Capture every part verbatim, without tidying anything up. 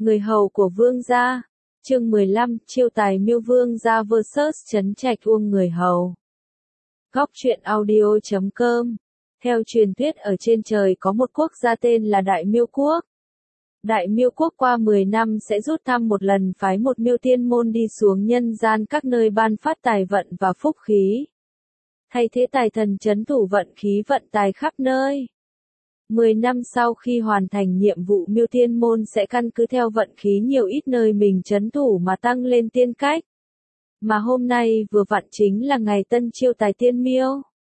Người hầu của vương gia. Chương mười lăm, chiêu tài miêu vương gia versus Trấn Trạch Uông người hầu. Góc truyện audio chấm com. Theo truyền thuyết ở trên trời có một quốc gia tên là Đại Miêu Quốc. Đại Miêu Quốc qua mười năm sẽ rút thăm một lần phái một miêu tiên môn đi xuống nhân gian các nơi ban phát tài vận và phúc khí. Thay thế tài thần trấn thủ vận khí vận tài khắp nơi. Mười năm sau khi hoàn thành nhiệm vụ miêu tiên môn sẽ căn cứ theo vận khí nhiều ít nơi mình trấn thủ mà tăng lên tiên cách. Mà hôm nay vừa vặn chính là ngày tân chiêu tài tiên miêu.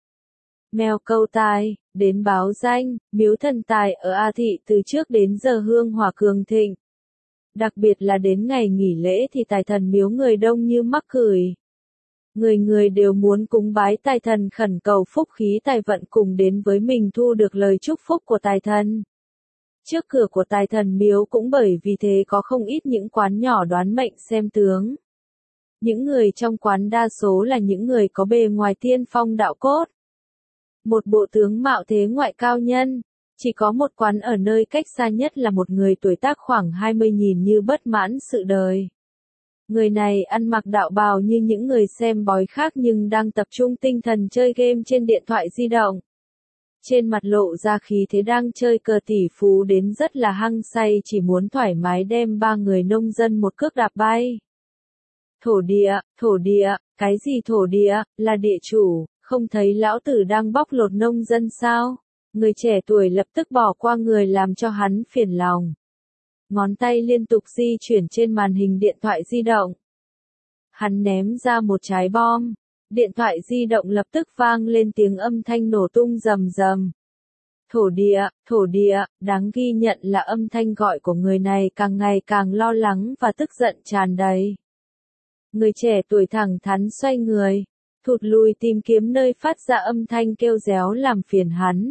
Mèo câu tài, đến báo danh, miếu thần tài ở A Thị từ trước đến giờ hương hỏa cường thịnh. Đặc biệt là đến ngày nghỉ lễ thì tài thần miếu người đông như mắc cười. Người người đều muốn cúng bái tài thần khẩn cầu phúc khí tài vận cùng đến với mình thu được lời chúc phúc của tài thần. Trước cửa của tài thần miếu cũng bởi vì thế có không ít những quán nhỏ đoán mệnh xem tướng. Những người trong quán đa số là những người có bề ngoài tiên phong đạo cốt. Một bộ tướng mạo thế ngoại cao nhân. Chỉ có một quán ở nơi cách xa nhất là một người tuổi tác khoảng hai mươi nhìn như bất mãn sự đời. Người này ăn mặc đạo bào như những người xem bói khác nhưng đang tập trung tinh thần chơi game trên điện thoại di động. Trên mặt lộ ra khí thế đang chơi cờ tỷ phú đến rất là hăng say chỉ muốn thoải mái đem ba người nông dân một cước đạp bay. Thổ địa, thổ địa, cái gì thổ địa, là địa chủ, không thấy lão tử đang bóc lột nông dân sao? Người trẻ tuổi lập tức bỏ qua người làm cho hắn phiền lòng. Ngón tay liên tục di chuyển trên màn hình điện thoại di động. Hắn ném ra một trái bom. Điện thoại di động lập tức vang lên tiếng âm thanh nổ tung rầm rầm. Thổ địa, thổ địa, đáng ghi nhận là âm thanh gọi của người này càng ngày càng lo lắng và tức giận tràn đầy. Người trẻ tuổi thẳng thắn xoay người, thụt lùi tìm kiếm nơi phát ra âm thanh kêu réo làm phiền hắn.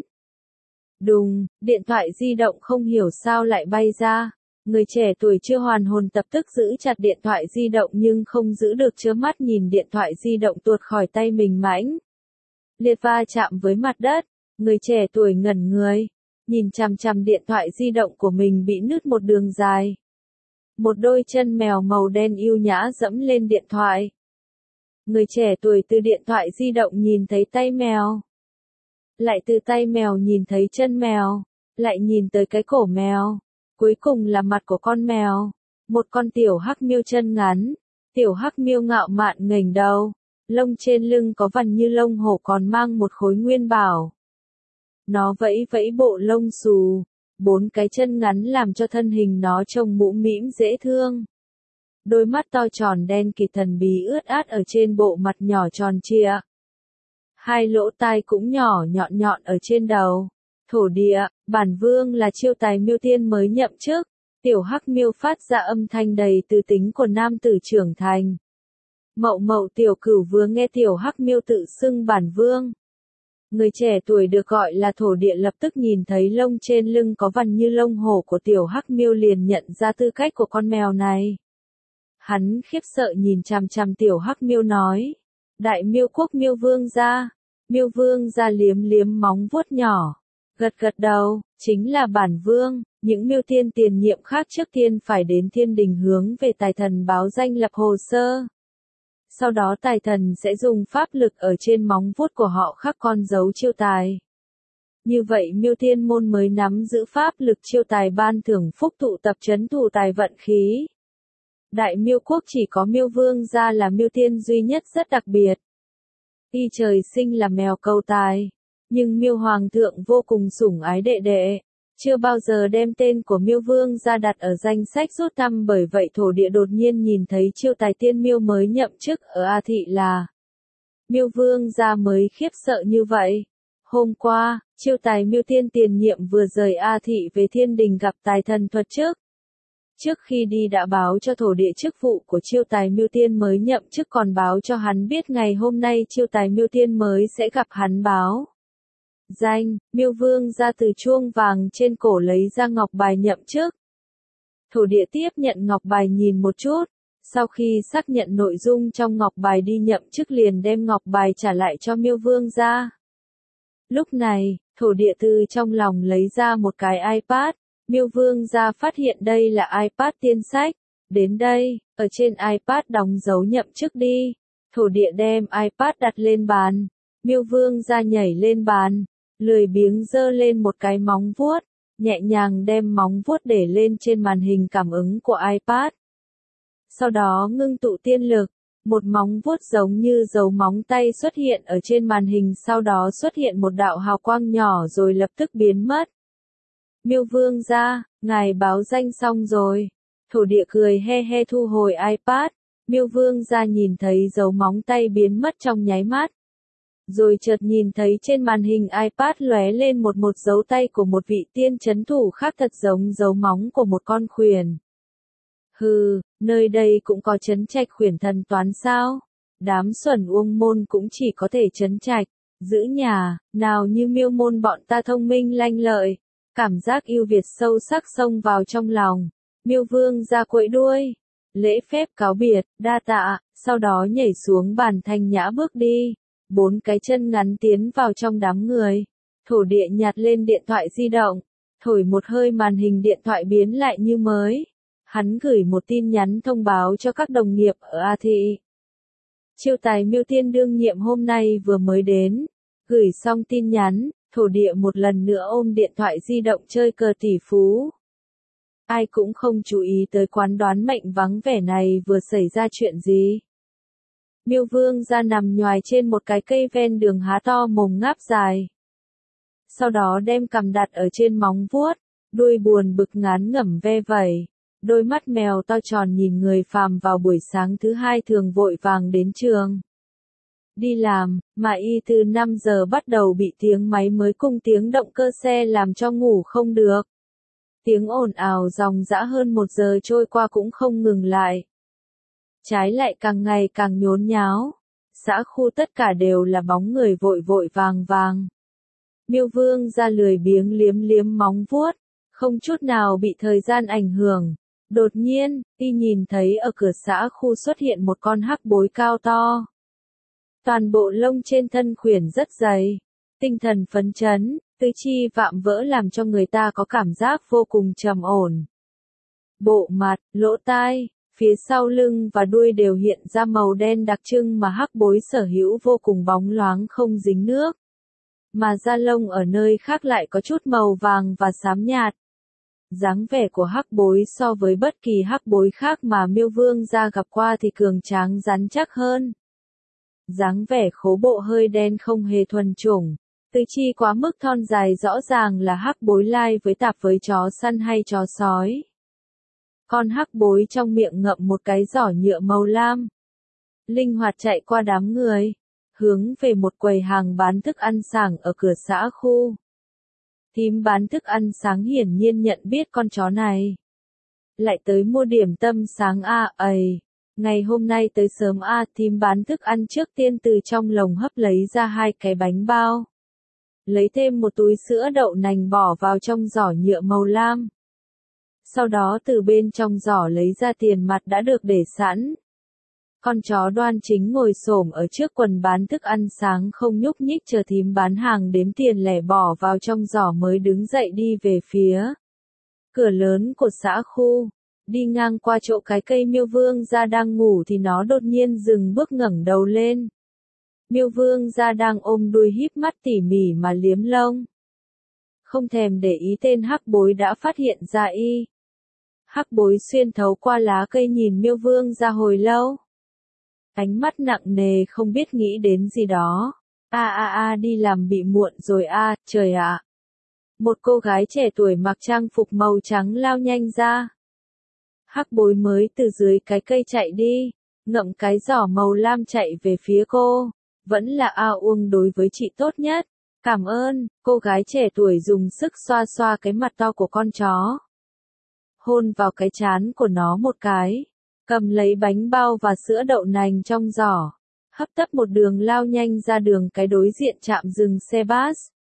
Đùng, điện thoại di động không hiểu sao lại bay ra. Người trẻ tuổi chưa hoàn hồn tập tức giữ chặt điện thoại di động nhưng không giữ được trơ mắt nhìn điện thoại di động tuột khỏi tay mình mãnh liệt va chạm với mặt đất. Người trẻ tuổi ngẩn người, nhìn chằm chằm điện thoại di động của mình bị nứt một đường dài. Một đôi chân mèo màu đen yêu nhã dẫm lên điện thoại. Người trẻ tuổi từ điện thoại di động nhìn thấy tay mèo. Lại từ tay mèo nhìn thấy chân mèo. Lại nhìn tới cái cổ mèo. Cuối cùng là mặt của con mèo. Một con tiểu hắc miêu chân ngắn. Tiểu hắc miêu ngạo mạn ngẩng đầu. Lông trên lưng có vằn như lông hổ còn mang một khối nguyên bảo. Nó vẫy vẫy bộ lông xù. Bốn cái chân ngắn làm cho thân hình nó trông mũm mĩm dễ thương. Đôi mắt to tròn đen kịt thần bí ướt át ở trên bộ mặt nhỏ tròn trịa. Hai lỗ tai cũng nhỏ nhọn nhọn ở trên đầu. Thổ địa, bản vương là chiêu tài miêu tiên mới nhậm chức. Tiểu hắc miêu phát ra âm thanh đầy từ tính của nam tử trưởng thành. Mậu mậu tiểu cửu vừa nghe tiểu hắc miêu tự xưng bản vương. Người trẻ tuổi được gọi là thổ địa lập tức nhìn thấy lông trên lưng có vằn như lông hổ của tiểu hắc miêu liền nhận ra tư cách của con mèo này. Hắn khiếp sợ nhìn chằm chằm tiểu hắc miêu nói. Đại miêu quốc miêu vương gia. Miêu vương gia liếm liếm móng vuốt nhỏ. Gật gật đầu, chính là bản vương. Những miêu tiên tiền nhiệm khác trước tiên phải đến thiên đình hướng về tài thần báo danh lập hồ sơ. Sau đó tài thần sẽ dùng pháp lực ở trên móng vuốt của họ khắc con dấu chiêu tài. Như vậy miêu tiên môn mới nắm giữ pháp lực chiêu tài ban thưởng phúc tụ tập trấn thủ tài vận khí. Đại miêu quốc chỉ có miêu vương gia là miêu tiên duy nhất rất đặc biệt. Y trời sinh là mèo câu tài. Nhưng miêu hoàng thượng vô cùng sủng ái đệ đệ. Chưa bao giờ đem tên của miêu vương gia đặt ở danh sách rút thăm bởi vậy thổ địa đột nhiên nhìn thấy chiêu tài tiên miêu mới nhậm chức ở A Thị là. Miêu vương gia mới khiếp sợ như vậy. Hôm qua, chiêu tài miêu tiên tiền nhiệm vừa rời A Thị về thiên đình gặp tài thần thuật chức. Trước khi đi đã báo cho thổ địa chức vụ của chiêu tài miêu tiên mới nhậm chức còn báo cho hắn biết ngày hôm nay chiêu tài miêu tiên mới sẽ gặp hắn báo. Danh, miêu vương ra từ chuông vàng trên cổ lấy ra ngọc bài nhậm chức. Thổ địa tiếp nhận ngọc bài nhìn một chút, sau khi xác nhận nội dung trong ngọc bài đi nhậm chức liền đem ngọc bài trả lại cho miêu vương ra. Lúc này, thổ địa từ trong lòng lấy ra một cái iPad, Miêu Vương gia phát hiện đây là iPad tiên sách. Đến đây, ở trên iPad đóng dấu nhậm chức đi. Thổ địa đem iPad đặt lên bàn. Miêu Vương gia nhảy lên bàn, lười biếng giơ lên một cái móng vuốt, nhẹ nhàng đem móng vuốt để lên trên màn hình cảm ứng của iPad. Sau đó ngưng tụ tiên lực, một móng vuốt giống như dấu móng tay xuất hiện ở trên màn hình, sau đó xuất hiện một đạo hào quang nhỏ rồi lập tức biến mất. Miêu Vương gia, ngài báo danh xong rồi. Thổ địa cười he he thu hồi iPad. Miêu Vương gia nhìn thấy dấu móng tay biến mất trong nháy mắt. Rồi chợt nhìn thấy trên màn hình iPad lóe lên một một dấu tay của một vị tiên chấn thủ khác thật giống dấu móng của một con khuyển. Hừ, nơi đây cũng có trấn trạch khuyển thần toán sao? Đám xuẩn Uông môn cũng chỉ có thể trấn trạch, giữ nhà, nào như Miêu môn bọn ta thông minh lanh lợi. Cảm giác ưu việt sâu sắc xông vào trong lòng. Miêu Vương gia quẫy đuôi, lễ phép cáo biệt, đa tạ, sau đó nhảy xuống bàn thanh nhã bước đi. Bốn cái chân ngắn tiến vào trong đám người. Thổ địa nhặt lên điện thoại di động, thổi một hơi màn hình điện thoại biến lại như mới. Hắn gửi một tin nhắn thông báo cho các đồng nghiệp ở A Thị. Chiêu tài Miêu Tiên đương nhiệm hôm nay vừa mới đến. Gửi xong tin nhắn, thổ địa một lần nữa ôm điện thoại di động chơi cờ tỷ phú. Ai cũng không chú ý tới quán đoán mệnh vắng vẻ này vừa xảy ra chuyện gì. Miêu Vương gia nằm nhoài trên một cái cây ven đường há to mồm ngáp dài. Sau đó đem cằm đặt ở trên móng vuốt, đuôi buồn bực ngán ngẩm ve vẩy. Đôi mắt mèo to tròn nhìn người phàm vào buổi sáng thứ hai thường vội vàng đến trường. Đi làm, mà y từ năm giờ bắt đầu bị tiếng máy mới cùng tiếng động cơ xe làm cho ngủ không được. Tiếng ồn ào dòng dã hơn một giờ trôi qua cũng không ngừng lại. Trái lại càng ngày càng nhốn nháo. Xã khu tất cả đều là bóng người vội vội vàng vàng. Miêu Vương gia lười biếng liếm liếm móng vuốt, không chút nào bị thời gian ảnh hưởng. Đột nhiên, y nhìn thấy ở cửa xã khu xuất hiện một con hắc bối cao to. Toàn bộ lông trên thân khuyển rất dày, tinh thần phấn chấn, tứ chi vạm vỡ làm cho người ta có cảm giác vô cùng trầm ổn. Bộ mặt, lỗ tai, phía sau lưng và đuôi đều hiện ra màu đen đặc trưng mà hắc bối sở hữu vô cùng bóng loáng không dính nước. Mà da lông ở nơi khác lại có chút màu vàng và xám nhạt. Dáng vẻ của hắc bối so với bất kỳ hắc bối khác mà Miêu Vương gia gặp qua thì cường tráng rắn chắc hơn. Dáng vẻ khố bộ hơi đen không hề thuần chủng, tứ chi quá mức thon dài rõ ràng là hắc bối lai với tạp với chó săn hay chó sói. Con hắc bối trong miệng ngậm một cái giỏ nhựa màu lam. Linh hoạt chạy qua đám người, hướng về một quầy hàng bán thức ăn sáng ở cửa xã khu. Thím bán thức ăn sáng hiển nhiên nhận biết con chó này. Lại tới mua điểm tâm sáng a, ầy. Ngày hôm nay tới sớm a, thím bán thức ăn trước tiên từ trong lồng hấp lấy ra hai cái bánh bao. Lấy thêm một túi sữa đậu nành bỏ vào trong giỏ nhựa màu lam. Sau đó từ bên trong giỏ lấy ra tiền mặt đã được để sẵn. Con chó đoan chính ngồi xổm ở trước quầy bán thức ăn sáng không nhúc nhích chờ thím bán hàng đếm tiền lẻ bỏ vào trong giỏ mới đứng dậy đi về phía cửa lớn của xã khu. Đi ngang qua chỗ cái cây Miêu Vương gia đang ngủ thì nó đột nhiên dừng bước ngẩng đầu lên. Miêu Vương gia đang ôm đuôi híp mắt tỉ mỉ mà liếm lông. Không thèm để ý tên hắc bối đã phát hiện ra y. Hắc bối xuyên thấu qua lá cây nhìn Miêu Vương gia hồi lâu. Ánh mắt nặng nề không biết nghĩ đến gì đó. A a a đi làm bị muộn rồi a, trời ạ. Một cô gái trẻ tuổi mặc trang phục màu trắng lao nhanh ra. Hắc bối mới từ dưới cái cây chạy đi, ngậm cái giỏ màu lam chạy về phía cô. Vẫn là A Uông đối với chị tốt nhất. Cảm ơn, cô gái trẻ tuổi dùng sức xoa xoa cái mặt to của con chó. Hôn vào cái trán của nó một cái. Cầm lấy bánh bao và sữa đậu nành trong giỏ. Hấp tấp một đường lao nhanh ra đường cái đối diện trạm dừng xe bus.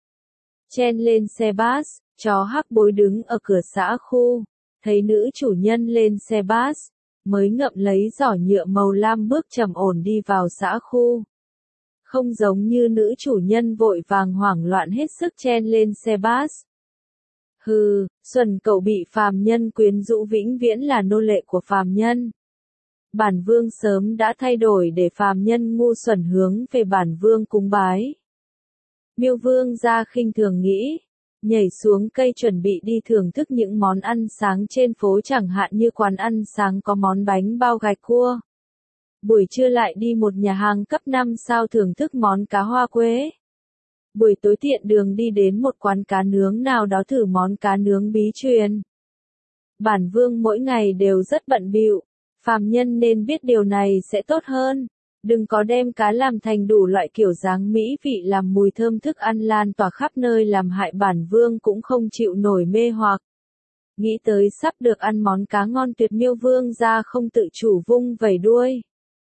Chen lên xe bus, chó hắc bối đứng ở cửa xã khu. Thấy nữ chủ nhân lên xe bus, mới ngậm lấy giỏ nhựa màu lam bước trầm ổn đi vào xã khu. Không giống như nữ chủ nhân vội vàng hoảng loạn hết sức chen lên xe bus. Hừ, Xuân Cẩu bị phàm nhân quyến rũ vĩnh viễn là nô lệ của phàm nhân. Bản vương sớm đã thay đổi để phàm nhân ngu xuẩn hướng về bản vương cúng bái. Miêu vương gia khinh thường nghĩ, nhảy xuống cây chuẩn bị đi thưởng thức những món ăn sáng trên phố, chẳng hạn như quán ăn sáng có món bánh bao gạch cua. Buổi trưa lại đi một nhà hàng cấp năm sao thưởng thức món cá hoa quế. Buổi tối tiện đường đi đến một quán cá nướng nào đó thử món cá nướng bí truyền. Bản vương mỗi ngày đều rất bận bịu, phàm nhân nên biết điều này sẽ tốt hơn. Đừng có đem cá làm thành đủ loại kiểu dáng mỹ vị làm mùi thơm thức ăn lan tỏa khắp nơi làm hại bản vương cũng không chịu nổi mê hoặc. Nghĩ tới sắp được ăn món cá ngon tuyệt, Miêu vương gia không tự chủ vung vẩy đuôi.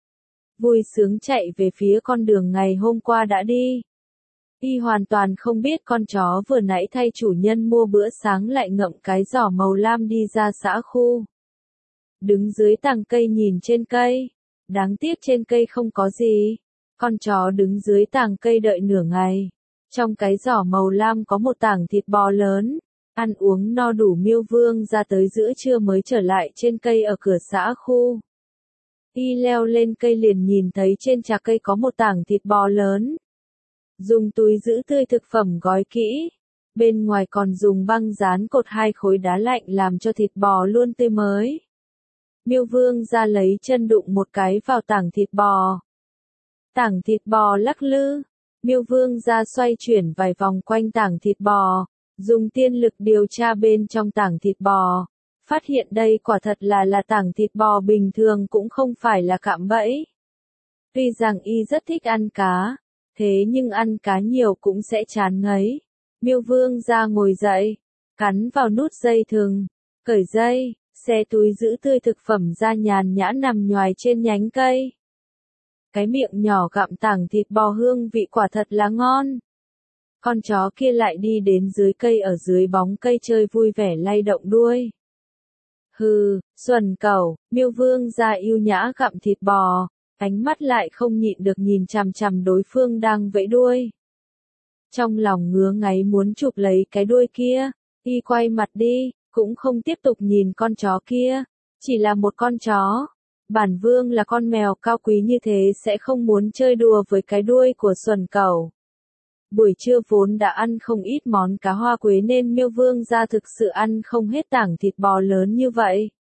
Vui sướng chạy về phía con đường ngày hôm qua đã đi. Y hoàn toàn không biết con chó vừa nãy thay chủ nhân mua bữa sáng lại ngậm cái giỏ màu lam đi ra xã khu. Đứng dưới tàng cây nhìn trên cây. Đáng tiếc trên cây không có gì. Con chó đứng dưới tàng cây đợi nửa ngày. Trong cái giỏ màu lam có một tảng thịt bò lớn. Ăn uống no đủ, Miêu vương ra tới giữa trưa mới trở lại trên cây ở cửa xã khu. Y leo lên cây liền nhìn thấy trên trà cây có một tảng thịt bò lớn. Dùng túi giữ tươi thực phẩm gói kỹ. Bên ngoài còn dùng băng dán cột hai khối đá lạnh làm cho thịt bò luôn tươi mới. Miêu vương ra lấy chân đụng một cái vào tảng thịt bò. Tảng thịt bò lắc lư. Miêu vương ra xoay chuyển vài vòng quanh tảng thịt bò. Dùng tiên lực điều tra bên trong tảng thịt bò. Phát hiện đây quả thật là là tảng thịt bò bình thường, cũng không phải là cạm bẫy. Tuy rằng y rất thích ăn cá. Thế nhưng ăn cá nhiều cũng sẽ chán ngấy. Miêu vương ra ngồi dậy. Cắn vào nút dây thừng. Cởi dây. Xe túi giữ tươi thực phẩm ra nhàn nhã nằm nhoài trên nhánh cây. Cái miệng nhỏ gặm tảng thịt bò hương vị quả thật là ngon. Con chó kia lại đi đến dưới cây, ở dưới bóng cây chơi vui vẻ lay động đuôi. Hừ, Xuân Cẩu, Miêu vương ra yêu nhã gặm thịt bò, ánh mắt lại không nhịn được nhìn chằm chằm đối phương đang vẫy đuôi. Trong lòng ngứa ngáy muốn chụp lấy cái đuôi kia, y quay mặt đi. Cũng không tiếp tục nhìn con chó kia, chỉ là một con chó. Bản vương là con mèo cao quý như thế sẽ không muốn chơi đùa với cái đuôi của Xuân Cẩu. Buổi trưa vốn đã ăn không ít món cá hoa quế nên Miêu vương ra thực sự ăn không hết tảng thịt bò lớn như vậy.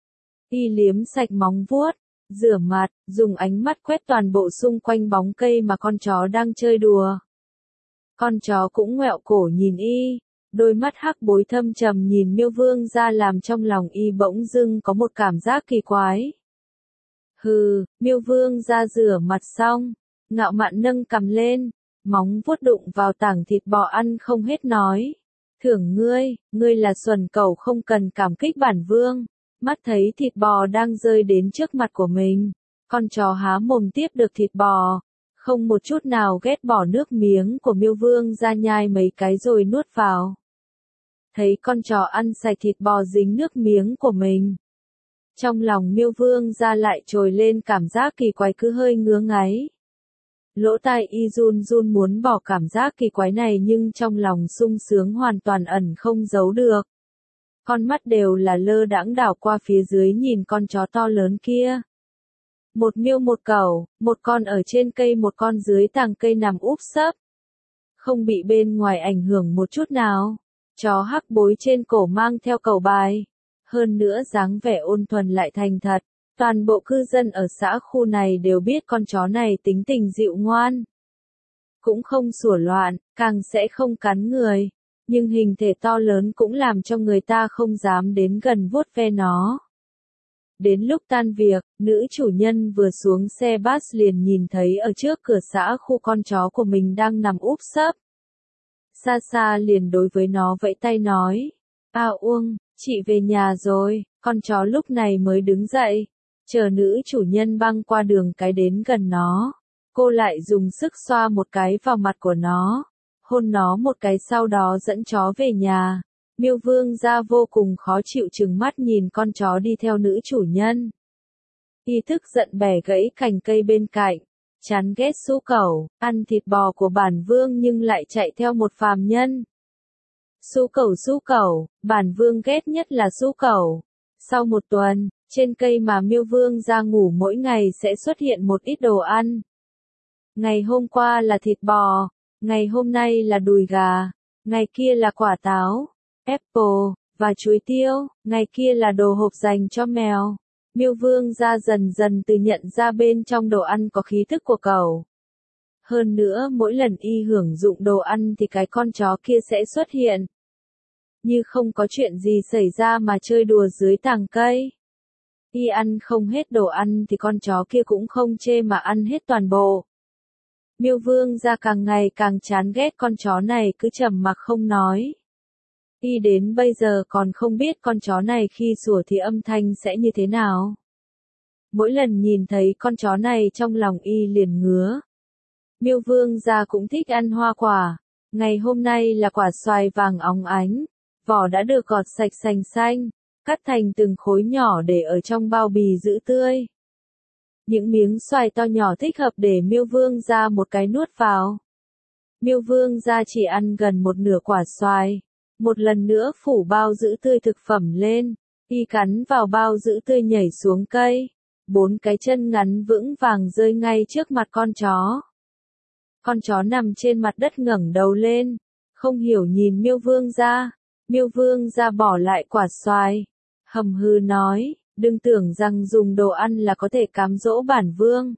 Y liếm sạch móng vuốt, rửa mặt, dùng ánh mắt quét toàn bộ xung quanh bóng cây mà con chó đang chơi đùa. Con chó cũng ngoẹo cổ nhìn y. Đôi mắt hắc bối thâm trầm nhìn Miêu vương ra làm trong lòng y bỗng dưng có một cảm giác kỳ quái. Hừ, Miêu vương ra rửa mặt xong, ngạo mạn nâng cằm lên, móng vuốt đụng vào tảng thịt bò ăn không hết nói. Thưởng ngươi, ngươi là Xuân Cẩu không cần cảm kích bản vương. Mắt thấy thịt bò đang rơi đến trước mặt của mình, con chó há mồm tiếp được thịt bò. Không một chút nào ghét bỏ nước miếng của Miêu vương ra nhai mấy cái rồi nuốt vào. Thấy con chó ăn sạch thịt bò dính nước miếng của mình. Trong lòng Miêu vương ra lại trồi lên cảm giác kỳ quái, cứ hơi ngứa ngáy. Lỗ tai y run run muốn bỏ cảm giác kỳ quái này, nhưng trong lòng sung sướng hoàn toàn ẩn không giấu được. Con mắt đều là lơ đãng đảo qua phía dưới nhìn con chó to lớn kia. Một miêu một cẩu, một con ở trên cây một con dưới tàng cây nằm úp sấp. Không bị bên ngoài ảnh hưởng một chút nào. Chó hắc bối trên cổ mang theo cẩu bài. Hơn nữa dáng vẻ ôn thuần lại thành thật. Toàn bộ cư dân ở xã khu này đều biết con chó này tính tình dịu ngoan. Cũng không sủa loạn, càng sẽ không cắn người. Nhưng hình thể to lớn cũng làm cho người ta không dám đến gần vuốt ve nó. Đến lúc tan việc, nữ chủ nhân vừa xuống xe bus liền nhìn thấy ở trước cửa xã khu con chó của mình đang nằm úp sấp. Xa xa liền đối với nó vẫy tay nói. À Uông, chị về nhà rồi. Con chó lúc này mới đứng dậy. Chờ nữ chủ nhân băng qua đường cái đến gần nó. Cô lại dùng sức xoa một cái vào mặt của nó. Hôn nó một cái sau đó dẫn chó về nhà. Miêu vương ra vô cùng khó chịu trừng mắt nhìn con chó đi theo nữ chủ nhân. Y tức giận bẻ gãy cành cây bên cạnh. Chán ghét Xu Cẩu, ăn thịt bò của bản vương nhưng lại chạy theo một phàm nhân. Su cẩu su cẩu, bản vương ghét nhất là su cẩu. Sau một tuần, trên cây mà Miêu Vương ra ngủ mỗi ngày sẽ xuất hiện một ít đồ ăn. Ngày hôm qua là thịt bò, ngày hôm nay là đùi gà, ngày kia là quả táo, apple, và chuối tiêu, ngày kia là đồ hộp dành cho mèo. Miêu Vương ra dần dần từ nhận ra bên trong đồ ăn có khí thức của cẩu. Hơn nữa mỗi lần y hưởng dụng đồ ăn thì cái con chó kia sẽ xuất hiện. Như không có chuyện gì xảy ra mà chơi đùa dưới tàng cây. Y ăn không hết đồ ăn thì con chó kia cũng không chê mà ăn hết toàn bộ. Miêu Vương ra càng ngày càng chán ghét con chó này cứ trầm mặc không nói. Y đến bây giờ còn không biết con chó này khi sủa thì âm thanh sẽ như thế nào. Mỗi lần nhìn thấy con chó này trong lòng y liền ngứa. Miêu Vương gia cũng thích ăn hoa quả. Ngày hôm nay là quả xoài vàng óng ánh. Vỏ đã được gọt sạch sành xanh, cắt thành từng khối nhỏ để ở trong bao bì giữ tươi. Những miếng xoài to nhỏ thích hợp để Miêu Vương gia một cái nuốt vào. Miêu Vương gia chỉ ăn gần một nửa quả xoài. Một lần nữa phủ bao giữ tươi thực phẩm lên, y cắn vào bao giữ tươi nhảy xuống cây. Bốn cái chân ngắn vững vàng rơi ngay trước mặt con chó. Con chó nằm trên mặt đất ngẩng đầu lên, không hiểu nhìn Miêu Vương gia. Miêu Vương gia bỏ lại quả xoài, hầm hừ nói, đừng tưởng rằng dùng đồ ăn là có thể cám dỗ bản vương.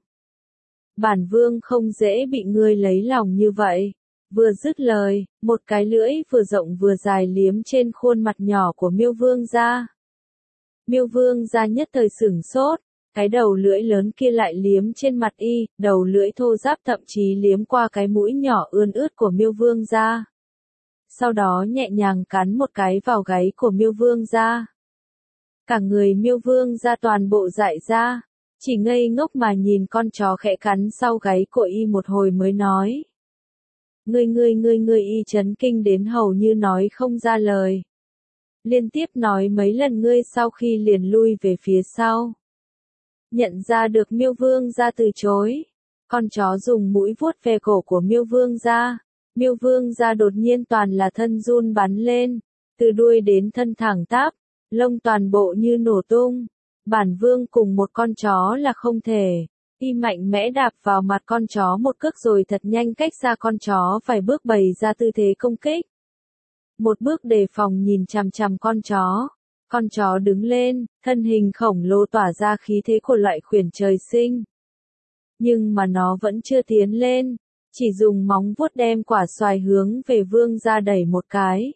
Bản vương không dễ bị ngươi lấy lòng như vậy. Vừa dứt lời, một cái lưỡi vừa rộng vừa dài liếm trên khuôn mặt nhỏ của Miêu Vương gia. Miêu Vương gia nhất thời sửng sốt, cái đầu lưỡi lớn kia lại liếm trên mặt y, đầu lưỡi thô ráp thậm chí liếm qua cái mũi nhỏ ươn ướt của Miêu Vương gia. Sau đó nhẹ nhàng cắn một cái vào gáy của Miêu Vương gia. Cả người Miêu Vương gia toàn bộ dại ra, chỉ ngây ngốc mà nhìn con chó khẽ cắn sau gáy của y một hồi mới nói. Ngươi ngươi ngươi ngươi y chấn kinh đến hầu như nói không ra lời. Liên tiếp nói mấy lần ngươi sau khi liền lui về phía sau. Nhận ra được Miêu Vương gia từ chối. Con chó dùng mũi vuốt về cổ của Miêu Vương gia. Miêu Vương gia đột nhiên toàn là thân run bắn lên. Từ đuôi đến thân thẳng tắp. Lông toàn bộ như nổ tung. Bản vương cùng một con chó là không thể. Y mạnh mẽ đạp vào mặt con chó một cước rồi thật nhanh cách xa con chó vài bước bày ra tư thế công kích. Một bước đề phòng nhìn chằm chằm con chó. Con chó đứng lên, thân hình khổng lồ tỏa ra khí thế của loại khuyển trời sinh. Nhưng mà nó vẫn chưa tiến lên, chỉ dùng móng vuốt đem quả xoài hướng về vương gia đẩy một cái.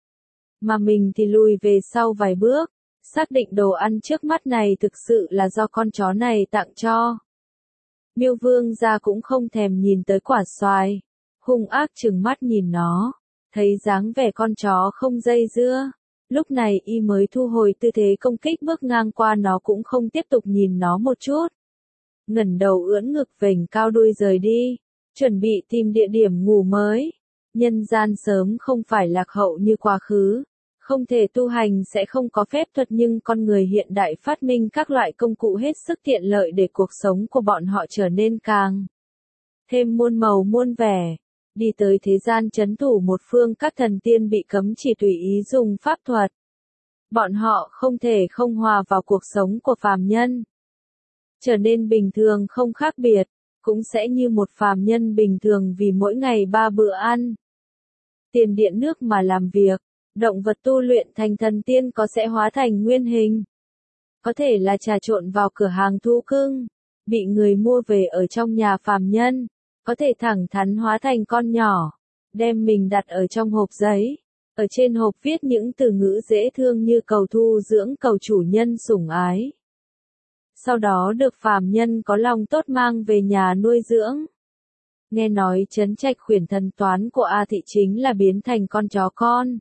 Mà mình thì lùi về sau vài bước, xác định đồ ăn trước mắt này thực sự là do con chó này tặng cho. Miêu Vương gia cũng không thèm nhìn tới quả xoài, hung ác trừng mắt nhìn nó, thấy dáng vẻ con chó không dây dưa. Lúc này y mới thu hồi tư thế công kích bước ngang qua nó cũng không tiếp tục nhìn nó một chút. Ngẩng đầu ưỡn ngực vểnh cao đuôi rời đi, chuẩn bị tìm địa điểm ngủ mới. Nhân gian sớm không phải lạc hậu như quá khứ, không thể tu hành sẽ không có phép thuật nhưng con người hiện đại phát minh các loại công cụ hết sức tiện lợi để cuộc sống của bọn họ trở nên càng thêm muôn màu muôn vẻ. Đi tới thế gian trấn thủ một phương các thần tiên bị cấm chỉ tùy ý dùng pháp thuật. Bọn họ không thể không hòa vào cuộc sống của phàm nhân. Trở nên bình thường không khác biệt, cũng sẽ như một phàm nhân bình thường vì mỗi ngày ba bữa ăn. Tiền điện nước mà làm việc, động vật tu luyện thành thần tiên có sẽ hóa thành nguyên hình. Có thể là trà trộn vào cửa hàng thú cưng, bị người mua về ở trong nhà phàm nhân. Có thể thẳng thắn hóa thành con nhỏ, đem mình đặt ở trong hộp giấy. Ở trên hộp viết những từ ngữ dễ thương như cầu thu dưỡng cầu chủ nhân sủng ái. Sau đó được phàm nhân có lòng tốt mang về nhà nuôi dưỡng. Nghe nói trấn trạch khuyển thần toán của A Thị chính là biến thành con chó con.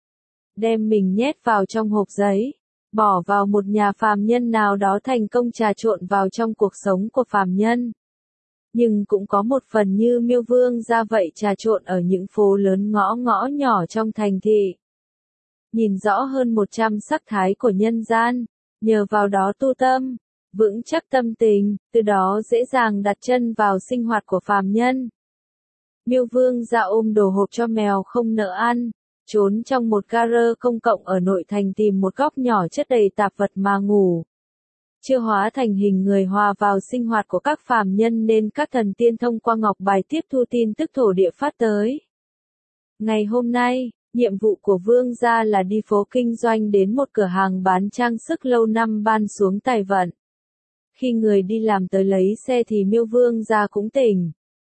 Đem mình nhét vào trong hộp giấy, bỏ vào một nhà phàm nhân nào đó thành công trà trộn vào trong cuộc sống của phàm nhân. Nhưng cũng có một phần như Miêu Vương gia vậy trà trộn ở những phố lớn ngõ ngõ nhỏ trong thành thị. Nhìn rõ hơn một trăm sắc thái của nhân gian, nhờ vào đó tu tâm, vững chắc tâm tình, từ đó dễ dàng đặt chân vào sinh hoạt của phàm nhân. Miêu Vương gia ôm đồ hộp cho mèo không nỡ ăn, trốn trong một gara công cộng ở nội thành tìm một góc nhỏ chất đầy tạp vật mà ngủ. Chưa hóa thành hình người hòa vào sinh hoạt của các phàm nhân nên các thần tiên thông qua ngọc bài tiếp thu tin tức thổ địa phát tới. Ngày hôm nay, nhiệm vụ của vương gia là đi phố kinh doanh đến một cửa hàng bán trang sức lâu năm ban xuống tài vận. Khi người đi làm tới lấy xe thì Miêu vương gia cũng tỉnh.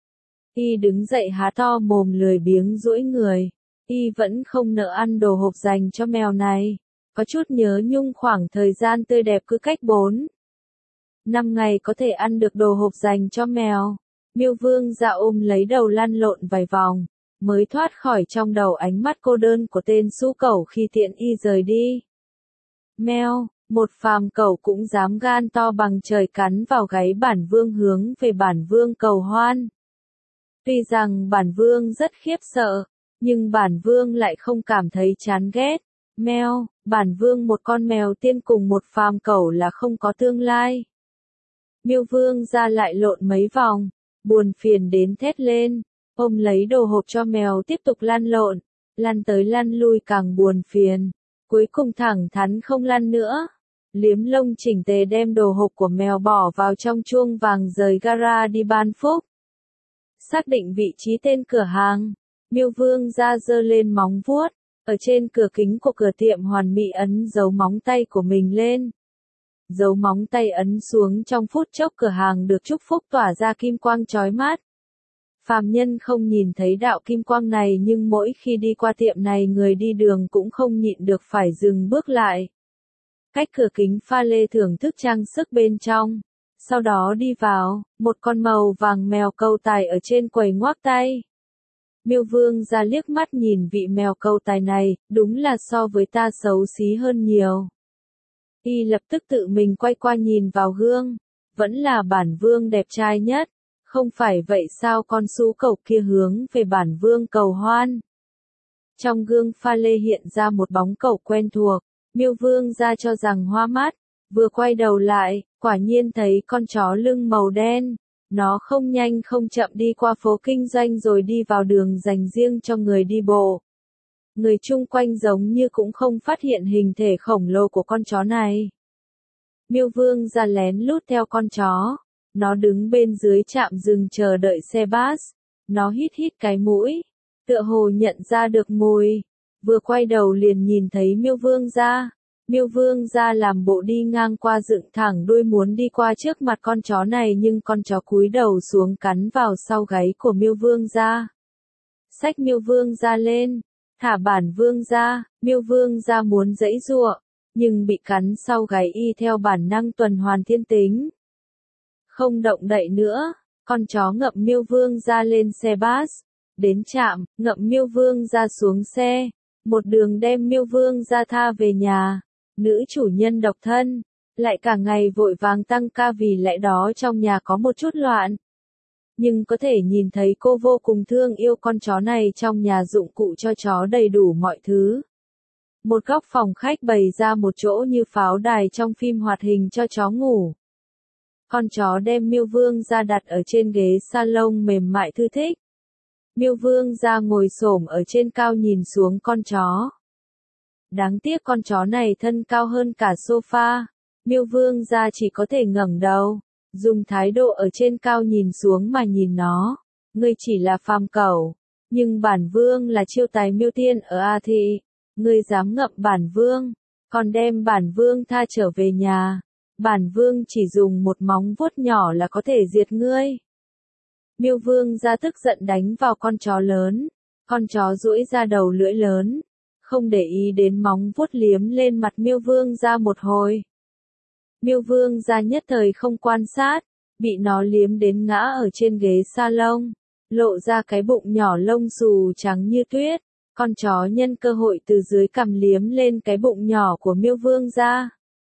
Y đứng dậy há to mồm lười biếng duỗi người. Y vẫn không nỡ ăn đồ hộp dành cho mèo này. Có chút nhớ nhung khoảng thời gian tươi đẹp cứ cách bốn năm ngày có thể ăn được đồ hộp dành cho mèo. Miêu vương gia ôm lấy đầu lăn lộn vài vòng, mới thoát khỏi trong đầu ánh mắt cô đơn của tên su cẩu khi tiện y rời đi. Mèo, một phàm cẩu cũng dám gan to bằng trời cắn vào gáy bản vương hướng về bản vương cầu hoan. Tuy rằng bản vương rất khiếp sợ, nhưng bản vương lại không cảm thấy chán ghét. Mèo, bản vương một con mèo tiên cùng một phàm cẩu là không có tương lai. Miêu vương ra lại lộn mấy vòng, buồn phiền đến thét lên, ôm lấy đồ hộp cho mèo tiếp tục lăn lộn, lăn tới lăn lui càng buồn phiền, cuối cùng thẳng thắn không lăn nữa. Liếm lông chỉnh tề đem đồ hộp của mèo bỏ vào trong chuông vàng rời gara đi ban phúc. Xác định vị trí tên cửa hàng, Miêu vương ra giơ lên móng vuốt, ở trên cửa kính của cửa tiệm hoàn mỹ ấn dấu móng tay của mình lên. Dấu móng tay ấn xuống trong phút chốc cửa hàng được chúc phúc tỏa ra kim quang chói mắt. Phàm nhân không nhìn thấy đạo kim quang này nhưng mỗi khi đi qua tiệm này người đi đường cũng không nhịn được phải dừng bước lại. Cách cửa kính pha lê thưởng thức trang sức bên trong. Sau đó đi vào, một con màu vàng mèo câu tài ở trên quầy ngoác tay. Miêu vương ra liếc mắt nhìn vị mèo câu tài này, đúng là so với ta xấu xí hơn nhiều. Y lập tức tự mình quay qua nhìn vào gương, vẫn là bản vương đẹp trai nhất, không phải vậy sao con su cẩu kia hướng về bản vương cầu hoan. Trong gương pha lê hiện ra một bóng cẩu quen thuộc, Miêu vương ra cho rằng hoa mắt, vừa quay đầu lại, quả nhiên thấy con chó lưng màu đen. Nó không nhanh không chậm đi qua phố kinh doanh rồi đi vào đường dành riêng cho người đi bộ. Người chung quanh giống như cũng không phát hiện hình thể khổng lồ của con chó này. Miêu vương ra lén lút theo con chó. Nó đứng bên dưới trạm dừng chờ đợi xe bus. Nó hít hít cái mũi, tựa hồ nhận ra được mùi. Vừa quay đầu liền nhìn thấy Miêu vương ra. Miêu vương ra làm bộ đi ngang qua dựng thẳng đuôi muốn đi qua trước mặt con chó này nhưng con chó cúi đầu xuống cắn vào sau gáy của Miêu vương ra. Xách Miêu vương ra lên, thả bản vương ra, Miêu vương ra muốn giãy giụa, nhưng bị cắn sau gáy y theo bản năng tuần hoàn thiên tính. Không động đậy nữa, con chó ngậm Miêu vương ra lên xe bus, đến trạm, ngậm Miêu vương ra xuống xe, một đường đem Miêu vương ra tha về nhà. Nữ chủ nhân độc thân, lại cả ngày vội vàng tăng ca vì lẽ đó trong nhà có một chút loạn. Nhưng có thể nhìn thấy cô vô cùng thương yêu con chó này trong nhà dụng cụ cho chó đầy đủ mọi thứ. Một góc phòng khách bày ra một chỗ như pháo đài trong phim hoạt hình cho chó ngủ. Con chó đem Miêu vương ra đặt ở trên ghế salon mềm mại thư thích. Miêu vương ra ngồi xổm ở trên cao nhìn xuống con chó. Đáng tiếc con chó này thân cao hơn cả sofa. Miêu vương ra chỉ có thể ngẩng đầu, dùng thái độ ở trên cao nhìn xuống mà nhìn nó. Ngươi chỉ là phàm cẩu, nhưng bản vương là chiêu tài miêu tiên ở A Thị. Ngươi dám ngậm bản vương, còn đem bản vương tha trở về nhà. Bản vương chỉ dùng một móng vuốt nhỏ là có thể diệt ngươi. Miêu vương ra tức giận đánh vào con chó lớn. Con chó duỗi ra đầu lưỡi lớn, không để ý đến móng vuốt liếm lên mặt Miêu vương ra một hồi. Miêu vương ra nhất thời không quan sát, bị nó liếm đến ngã ở trên ghế salon, lộ ra cái bụng nhỏ lông xù trắng như tuyết. Con chó nhân cơ hội từ dưới cằm liếm lên cái bụng nhỏ của Miêu vương ra.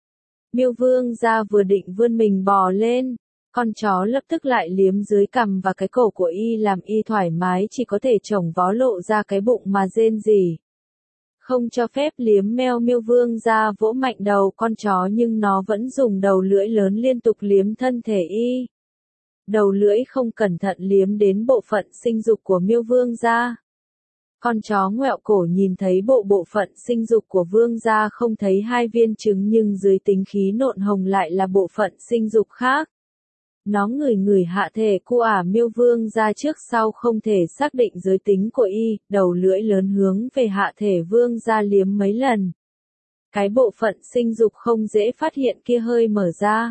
Miêu vương ra vừa định vươn mình bò lên, con chó lập tức lại liếm dưới cằm và cái cổ của y làm y thoải mái chỉ có thể chổng vó lộ ra cái bụng mà rên rỉ. Không cho phép liếm meo Miêu vương ra vỗ mạnh đầu con chó nhưng nó vẫn dùng đầu lưỡi lớn liên tục liếm thân thể y. Đầu lưỡi không cẩn thận liếm đến bộ phận sinh dục của Miêu vương ra. Con chó ngoẹo cổ nhìn thấy bộ bộ phận sinh dục của vương gia không thấy hai viên trứng nhưng dưới tính khí nộn hồng lại là bộ phận sinh dục khác. Nó ngửi ngửi hạ thể của ả Miêu vương gia trước sau không thể xác định giới tính của y, đầu lưỡi lớn hướng về hạ thể vương gia liếm mấy lần. Cái bộ phận sinh dục không dễ phát hiện kia hơi mở ra.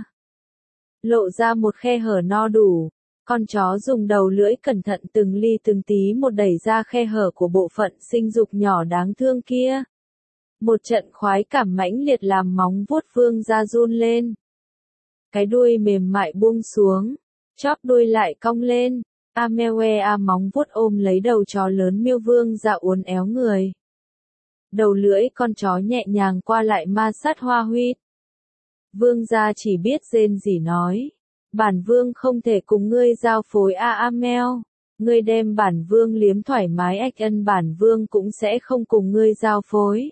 Lộ ra một khe hở no đủ. Con chó dùng đầu lưỡi cẩn thận từng ly từng tí một đẩy ra khe hở của bộ phận sinh dục nhỏ đáng thương kia. Một trận khoái cảm mãnh liệt làm móng vuốt vương gia run lên. Cái đuôi mềm mại buông xuống, chóp đuôi lại cong lên. Amewe a móng vuốt ôm lấy đầu chó lớn Miêu vương gia uốn éo người. Đầu lưỡi con chó nhẹ nhàng qua lại ma sát Hoa Huyết. Vương gia chỉ biết rên rỉ nói. Bản vương không thể cùng ngươi giao phối a Amel. Ngươi đem bản vương liếm thoải mái ách ân bản vương cũng sẽ không cùng ngươi giao phối.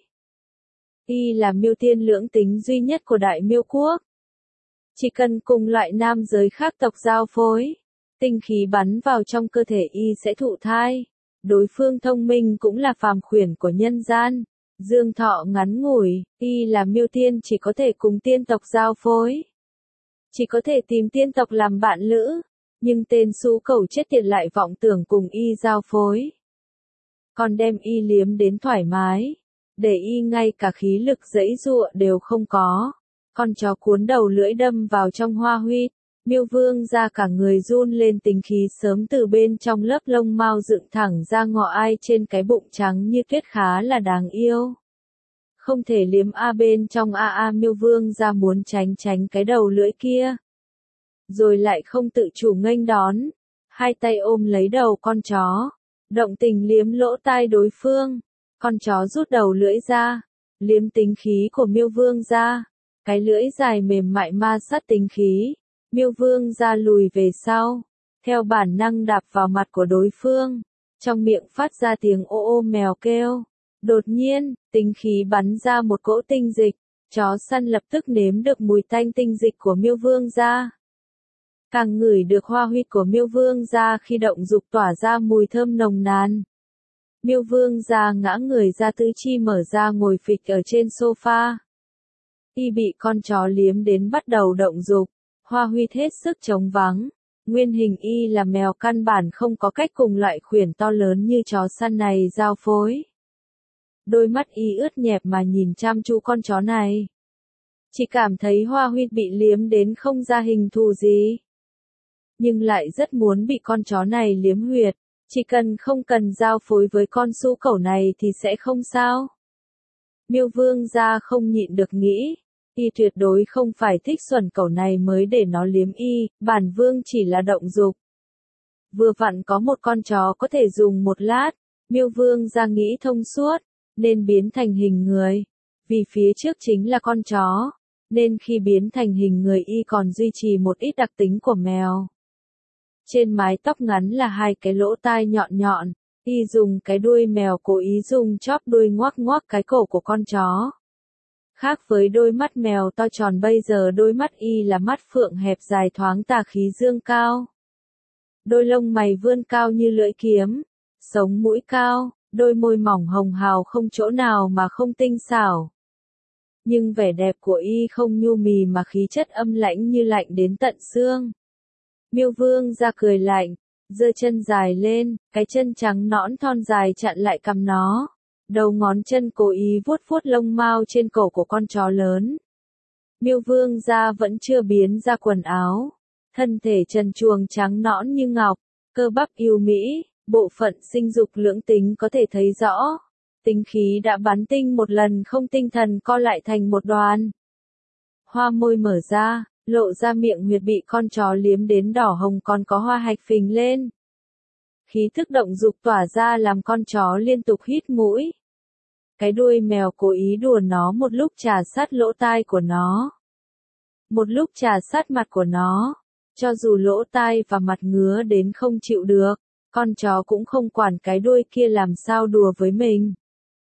Y là miêu tiên lưỡng tính duy nhất của Đại Miêu Quốc. Chỉ cần cùng loại nam giới khác tộc giao phối, tinh khí bắn vào trong cơ thể y sẽ thụ thai. Đối phương thông minh cũng là phàm khuyển của nhân gian. Dương thọ ngắn ngủi, y là miêu tiên chỉ có thể cùng tiên tộc giao phối. Chỉ có thể tìm tiên tộc làm bạn lữ, nhưng tên xú cẩu chết tiệt lại vọng tưởng cùng y giao phối. Còn đem y liếm đến thoải mái, để y ngay cả khí lực giãy giụa đều không có. Con chó cuốn đầu lưỡi đâm vào trong Hoa Huyết, Miêu vương ra cả người run lên tính khí sớm từ bên trong lớp lông mao dựng thẳng ra ngọ ai trên cái bụng trắng như tuyết khá là đáng yêu. Không thể liếm a bên trong a a Miêu vương ra muốn tránh tránh cái đầu lưỡi kia. Rồi lại không tự chủ nghênh đón, hai tay ôm lấy đầu con chó, động tình liếm lỗ tai đối phương. Con chó rút đầu lưỡi ra, liếm tính khí của Miêu vương ra, cái lưỡi dài mềm mại ma sát tính khí. Miêu vương ra lùi về sau, theo bản năng đạp vào mặt của đối phương, trong miệng phát ra tiếng ô ô mèo kêu. Đột nhiên, tinh khí bắn ra một cỗ tinh dịch, chó săn lập tức nếm được mùi tanh tinh dịch của Miêu vương ra. Càng ngửi được Hoa Huyết của Miêu vương ra khi động dục tỏa ra mùi thơm nồng nàn. Miêu vương ra ngã người ra tứ chi mở ra ngồi phịch ở trên sofa. Y bị con chó liếm đến bắt đầu động dục. Hoa Huyết hết sức trống vắng, nguyên hình y là mèo căn bản không có cách cùng loại khuyển to lớn như chó săn này giao phối. Đôi mắt y ướt nhẹp mà nhìn chăm chú con chó này. Chỉ cảm thấy Hoa Huyết bị liếm đến không ra hình thù gì. Nhưng lại rất muốn bị con chó này liếm huyệt, chỉ cần không cần giao phối với con su cẩu này thì sẽ không sao. Miêu vương ra không nhịn được nghĩ. Y tuyệt đối không phải thích xuẩn cẩu này mới để nó liếm y, bản vương chỉ là động dục. Vừa vặn có một con chó có thể dùng một lát, Miêu vương ra nghĩ thông suốt, nên biến thành hình người. Vì phía trước chính là con chó, nên khi biến thành hình người y còn duy trì một ít đặc tính của mèo. Trên mái tóc ngắn là hai cái lỗ tai nhọn nhọn, y dùng cái đuôi mèo cố ý dùng chóp đuôi ngoác ngoác cái cổ của con chó. Khác với đôi mắt mèo to tròn bây giờ đôi mắt y là mắt phượng hẹp dài thoáng tà khí dương cao. Đôi lông mày vươn cao như lưỡi kiếm, sống mũi cao, đôi môi mỏng hồng hào không chỗ nào mà không tinh xảo. Nhưng vẻ đẹp của y không nhu mì mà khí chất âm lãnh như lạnh đến tận xương. Miêu vương ra cười lạnh, giơ chân dài lên, cái chân trắng nõn thon dài chặn lại cằm nó. Đầu ngón chân cố ý vuốt vuốt lông mao trên cổ của con chó lớn. Miêu vương ra vẫn chưa biến ra quần áo. Thân thể trần truồng trắng nõn như ngọc, cơ bắp yêu mỹ, bộ phận sinh dục lưỡng tính có thể thấy rõ. Tinh khí đã bắn tinh một lần không tinh thần co lại thành một đoàn. Hoa môi mở ra, lộ ra miệng huyệt bị con chó liếm đến đỏ hồng còn có hoa hạch phình lên. Khí thức động dục tỏa ra làm con chó liên tục hít mũi. Cái đuôi mèo cố ý đùa nó một lúc trà sát lỗ tai của nó. Một lúc trà sát mặt của nó. Cho dù lỗ tai và mặt ngứa đến không chịu được, con chó cũng không quản cái đuôi kia làm sao đùa với mình.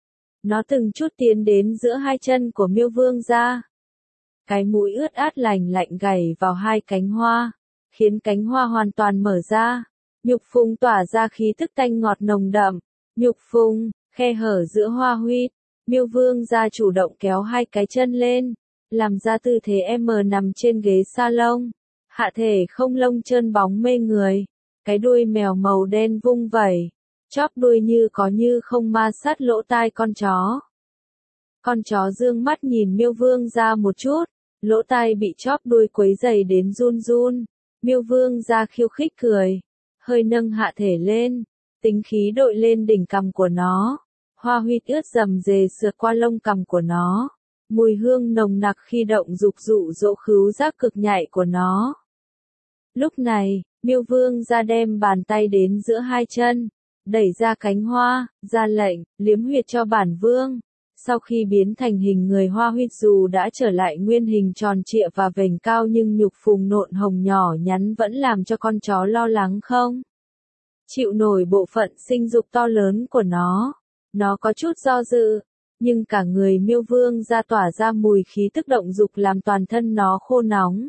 Nó từng chút tiến đến giữa hai chân của Miêu vương ra. Cái mũi ướt át lành lạnh gảy vào hai cánh hoa, khiến cánh hoa hoàn toàn mở ra. Nhục phùng tỏa ra khí thức tanh ngọt nồng đậm, Nhục phùng, khe hở giữa hoa huyết, Miêu Vương gia chủ động kéo hai cái chân lên, làm ra tư thế M nằm trên ghế salon, hạ thể không lông trơn bóng mê người, cái đuôi mèo màu đen vung vẩy, chóp đuôi như có như không ma sát lỗ tai con chó. Con chó dương mắt nhìn Miêu Vương gia một chút, lỗ tai bị chóp đuôi quấy dày đến run run. Miêu Vương gia khiêu khích cười, hơi nâng hạ thể lên, tính khí đội lên đỉnh cằm của nó. Hoa huyết ướt dầm dề sượt qua lông cằm của nó, mùi hương nồng nặc khi động dục dụ dỗ khứu giác cực nhạy của nó. Lúc này, Miêu Vương gia đem bàn tay đến giữa hai chân, đẩy ra cánh hoa, ra lệnh, liếm huyệt cho bản vương. Sau khi biến thành hình người hoa huyết dù đã trở lại nguyên hình tròn trịa và vành cao nhưng nhục phùng nộn hồng nhỏ nhắn vẫn làm cho con chó lo lắng không chịu nổi bộ phận sinh dục to lớn của nó. Nó có chút do dự, nhưng cả người Miêu Vương gia tỏa ra mùi khí tức động dục làm toàn thân nó khô nóng.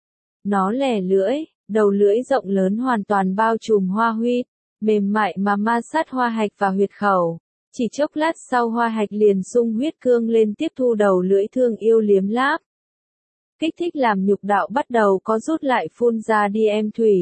Nó lè lưỡi, đầu lưỡi rộng lớn hoàn toàn bao trùm hoa huyết, mềm mại mà ma sát hoa hạch và huyệt khẩu. Chỉ chốc lát sau hoa hạch liền sung huyết cương lên tiếp thu đầu lưỡi thương yêu liếm láp. Kích thích làm nhục đạo bắt đầu có rút lại phun ra đi em thủy.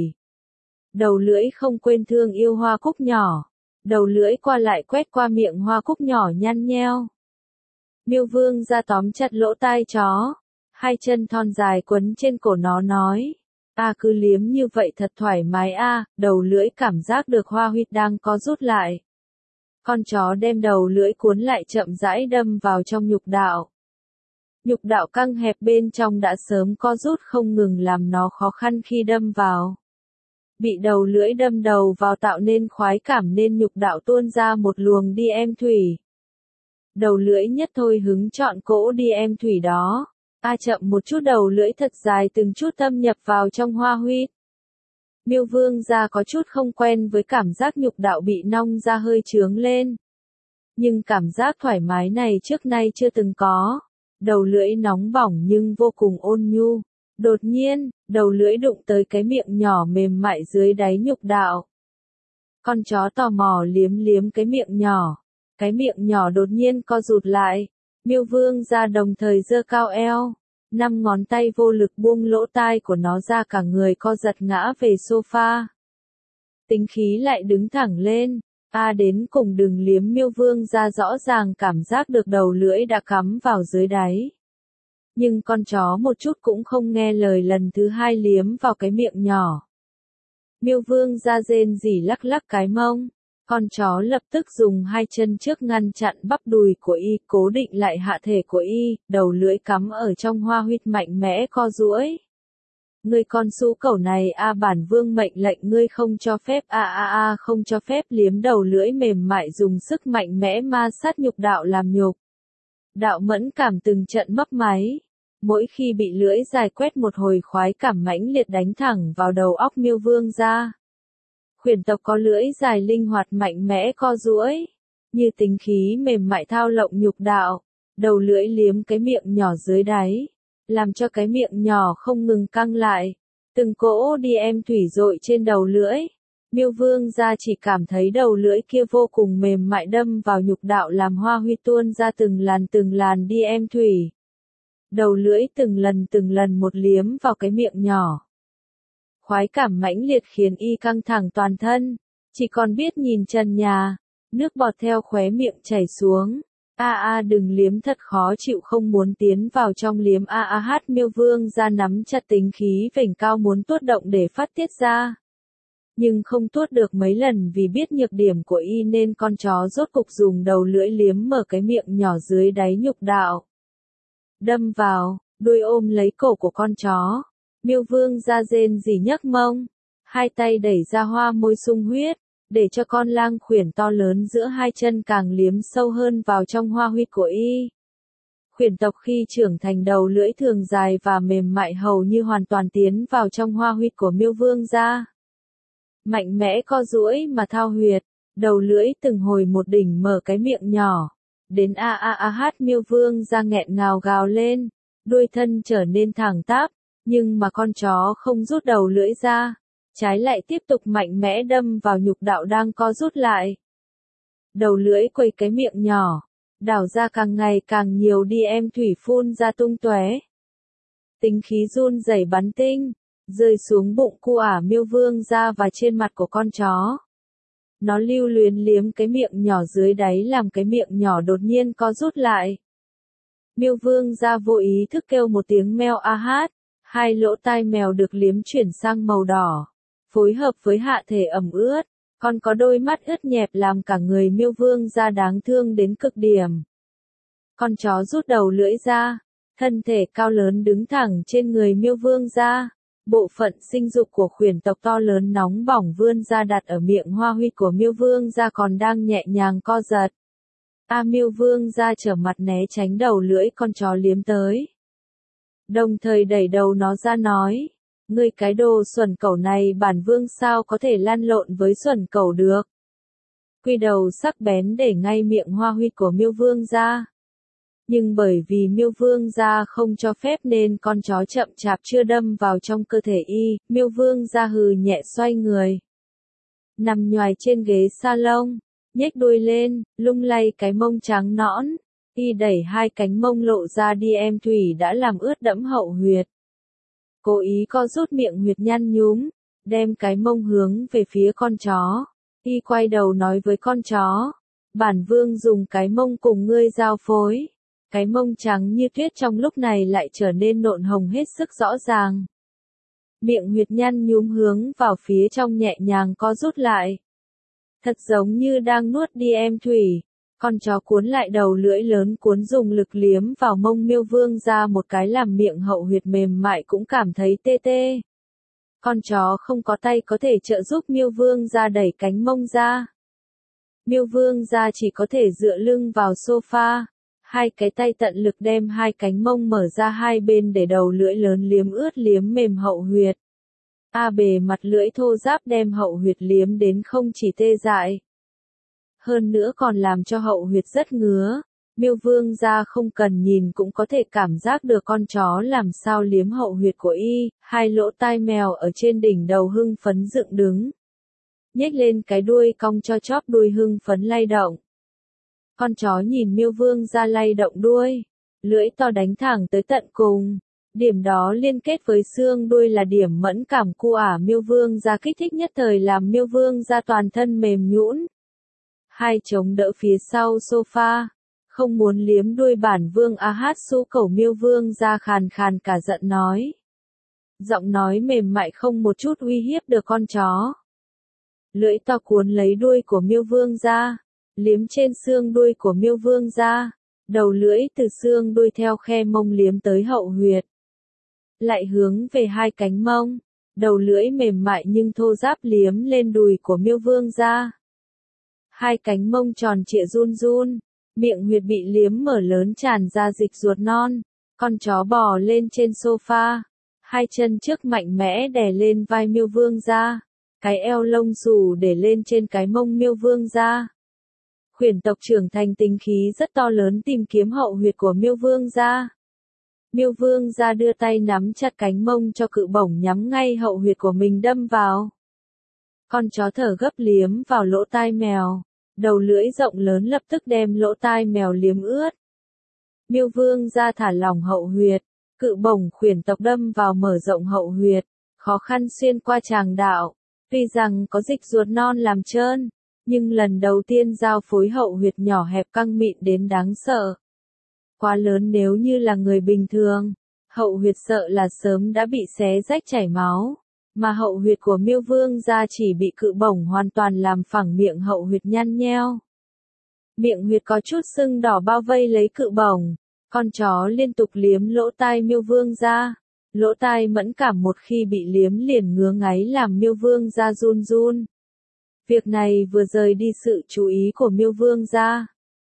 Đầu lưỡi không quên thương yêu hoa cúc nhỏ. Đầu lưỡi qua lại quét qua miệng hoa cúc nhỏ nhăn nheo. Miêu Vương gia tóm chặt lỗ tai chó, hai chân thon dài quấn trên cổ nó nói. A cứ liếm như vậy thật thoải mái a, đầu lưỡi cảm giác được hoa huyết đang có rút lại. Con chó đem đầu lưỡi cuốn lại chậm rãi đâm vào trong nhục đạo. Nhục đạo căng hẹp bên trong đã sớm co rút không ngừng làm nó khó khăn khi đâm vào. Bị đầu lưỡi đâm đầu vào tạo nên khoái cảm nên nhục đạo tuôn ra một luồng đi em thủy. Đầu lưỡi nhất thôi hứng chọn cỗ đi em thủy đó. A chậm một chút đầu lưỡi thật dài từng chút thâm nhập vào trong hoa huyết. Miêu Vương gia có chút không quen với cảm giác nhục đạo bị nong ra hơi trướng lên. Nhưng cảm giác thoải mái này trước nay chưa từng có. Đầu lưỡi nóng bỏng nhưng vô cùng ôn nhu. Đột nhiên, đầu lưỡi đụng tới cái miệng nhỏ mềm mại dưới đáy nhục đạo. Con chó tò mò liếm liếm cái miệng nhỏ. Cái miệng nhỏ đột nhiên co rụt lại. Miêu Vương gia đồng thời giơ cao eo. Năm ngón tay vô lực buông lỗ tai của nó ra cả người co giật ngã về sofa. Tính khí lại đứng thẳng lên. A đến cùng đừng liếm Miêu Vương gia rõ ràng cảm giác được đầu lưỡi đã cắm vào dưới đáy. Nhưng con chó một chút cũng không nghe lời lần thứ hai liếm vào cái miệng nhỏ. Miêu Vương gia rên rỉ lắc lắc cái mông. Con chó lập tức dùng hai chân trước ngăn chặn bắp đùi của y, cố định lại hạ thể của y, đầu lưỡi cắm ở trong hoa huyết mạnh mẽ co duỗi. Ngươi con su cẩu này a bản vương mệnh lệnh ngươi không cho phép a a a không cho phép liếm đầu lưỡi mềm mại dùng sức mạnh mẽ ma sát nhục đạo làm nhục. Đạo mẫn cảm từng trận mấp máy. Mỗi khi bị lưỡi dài quét một hồi khoái cảm mãnh liệt đánh thẳng vào đầu óc Miêu Vương gia. Khuyển tộc có lưỡi dài linh hoạt mạnh mẽ co duỗi, như tính khí mềm mại thao lộng nhục đạo, đầu lưỡi liếm cái miệng nhỏ dưới đáy, làm cho cái miệng nhỏ không ngừng căng lại, từng cỗ đi em thủy dội trên đầu lưỡi. Miêu Vương gia chỉ cảm thấy đầu lưỡi kia vô cùng mềm mại đâm vào nhục đạo làm hoa huy tuôn ra từng làn từng làn đi em thủy. Đầu lưỡi từng lần từng lần một liếm vào cái miệng nhỏ. Khoái cảm mãnh liệt khiến y căng thẳng toàn thân, chỉ còn biết nhìn trần nhà, nước bọt theo khóe miệng chảy xuống. A a đừng liếm thật khó chịu không muốn tiến vào trong liếm a a hát Miêu Vương gia nắm chặt tính khí vểnh cao muốn tuốt động để phát tiết ra. Nhưng không tuốt được mấy lần vì biết nhược điểm của y nên con chó rốt cục dùng đầu lưỡi liếm mở cái miệng nhỏ dưới đáy nhục đạo. Đâm vào, đuôi ôm lấy cổ của con chó. Miêu Vương gia rên rỉ nhấc mông, hai tay đẩy ra hoa môi sung huyết, để cho con lang khuyển to lớn giữa hai chân càng liếm sâu hơn vào trong hoa huyết của y. Khuyển tộc khi trưởng thành đầu lưỡi thường dài và mềm mại hầu như hoàn toàn tiến vào trong hoa huyết của Miêu Vương gia. Mạnh mẽ co duỗi mà thao huyệt, đầu lưỡi từng hồi một đỉnh mở cái miệng nhỏ, đến a a a hát Miêu Vương gia nghẹn ngào gào lên, đuôi thân trở nên thẳng tắp. Nhưng mà con chó không rút đầu lưỡi ra, trái lại tiếp tục mạnh mẽ đâm vào nhục đạo đang co rút lại. đầu lưỡi quây cái miệng nhỏ, đảo ra càng ngày càng nhiều đi em thủy phun ra tung tóe. Tính khí run rẩy bắn tinh, rơi xuống bụng cu ả Miêu Vương ra và trên mặt của con chó. Nó lưu luyến liếm cái miệng nhỏ dưới đáy làm cái miệng nhỏ đột nhiên co rút lại. Miêu Vương ra vô ý thức kêu một tiếng meo a hát, hai lỗ tai mèo được liếm chuyển sang màu đỏ, phối hợp với hạ thể ẩm ướt, còn có đôi mắt ướt nhẹp làm cả người Miêu Vương ra đáng thương đến cực điểm. Con chó rút đầu lưỡi ra, thân thể cao lớn đứng thẳng trên người Miêu Vương ra. Bộ phận sinh dục của khuyển tộc to lớn nóng bỏng vươn ra đặt ở miệng hoa huy của Miêu Vương ra còn đang nhẹ nhàng co giật. A Miêu Vương ra trở mặt né tránh đầu lưỡi con chó liếm tới. Đồng thời đẩy đầu nó ra nói, ngươi cái đồ xuẩn cẩu này bản vương sao có thể lăn lộn với xuẩn cẩu được. Quy đầu sắc bén để ngay miệng hoa huy của Miêu Vương ra. Nhưng bởi vì Miêu Vương ra không cho phép nên con chó chậm chạp chưa đâm vào trong cơ thể y, Miêu Vương ra hừ nhẹ xoay người. Nằm nhoài trên ghế salon, nhếch đuôi lên, lung lay cái mông trắng nõn, y đẩy hai cánh mông lộ ra đi em thủy đã làm ướt đẫm hậu huyệt. Cố ý co rút miệng huyệt nhăn nhúm, đem cái mông hướng về phía con chó. Y quay đầu nói với con chó, bản vương dùng cái mông cùng ngươi giao phối. Cái mông trắng như tuyết trong lúc này lại trở nên nộn hồng hết sức rõ ràng. Miệng huyệt nhăn nhúm hướng vào phía trong nhẹ nhàng co rút lại. Thật giống như đang nuốt đi em thủy. Con chó cuốn lại đầu lưỡi lớn cuốn dùng lực liếm vào mông Miêu Vương ra một cái làm miệng hậu huyệt mềm mại cũng cảm thấy tê tê. Con chó không có tay có thể trợ giúp Miêu Vương ra đẩy cánh mông ra. Miêu Vương ra chỉ có thể dựa lưng vào sofa. Hai cái tay tận lực đem hai cánh mông mở ra hai bên để đầu lưỡi lớn liếm ướt liếm mềm hậu huyệt. A bề mặt lưỡi thô ráp đem hậu huyệt liếm đến không chỉ tê dại. Hơn nữa còn làm cho hậu huyệt rất ngứa. Miêu Vương ra không cần nhìn cũng có thể cảm giác được con chó làm sao liếm hậu huyệt của y, hai lỗ tai mèo ở trên đỉnh đầu hưng phấn dựng đứng. Nhếch lên cái đuôi cong cho chóp đuôi hưng phấn lay động. Con chó nhìn Miêu Vương ra lay động đuôi, lưỡi to đánh thẳng tới tận cùng. Điểm đó liên kết với xương đuôi là điểm mẫn cảm cu ả Miêu Vương ra kích thích nhất thời làm Miêu Vương ra toàn thân mềm nhũn. Hai chống đỡ phía sau sofa, không muốn liếm đuôi bản vương a hát su cẩu Miêu Vương ra khàn khàn cả giận nói. Giọng nói mềm mại không một chút uy hiếp được con chó. Lưỡi to cuốn lấy đuôi của Miêu Vương ra. Liếm trên xương đuôi của Miêu Vương ra, đầu lưỡi từ xương đuôi theo khe mông liếm tới hậu huyệt. Lại hướng về hai cánh mông, đầu lưỡi mềm mại nhưng thô ráp liếm lên đùi của Miêu Vương ra. Hai cánh mông tròn trịa run run, miệng huyệt bị liếm mở lớn tràn ra dịch ruột non, con chó bò lên trên sofa, hai chân trước mạnh mẽ đè lên vai Miêu Vương ra, cái eo lông xù để lên trên cái mông Miêu Vương ra. Khuyển tộc trưởng thành tính khí rất to lớn tìm kiếm hậu huyệt của Miêu Vương ra. Miêu Vương ra đưa tay nắm chặt cánh mông cho cự bổng nhắm ngay hậu huyệt của mình đâm vào. Con chó thở gấp liếm vào lỗ tai mèo, đầu lưỡi rộng lớn lập tức đem lỗ tai mèo liếm ướt. Miêu Vương ra thả lỏng hậu huyệt, cự bổng khuyển tộc đâm vào mở rộng hậu huyệt, khó khăn xuyên qua tràng đạo. Tuy rằng có dịch ruột non làm trơn, nhưng lần đầu tiên giao phối hậu huyệt nhỏ hẹp căng mịn đến đáng sợ. Quá lớn nếu như là người bình thường, hậu huyệt sợ là sớm đã bị xé rách chảy máu, mà hậu huyệt của Miêu Vương ra chỉ bị cự bổng hoàn toàn làm phẳng miệng hậu huyệt nhăn nheo. Miệng huyệt có chút sưng đỏ bao vây lấy cự bổng, con chó liên tục liếm lỗ tai Miêu Vương ra. Lỗ tai mẫn cảm một khi bị liếm liền ngứa ngáy làm Miêu Vương ra run run. Việc này vừa rời đi sự chú ý của Miêu Vương ra.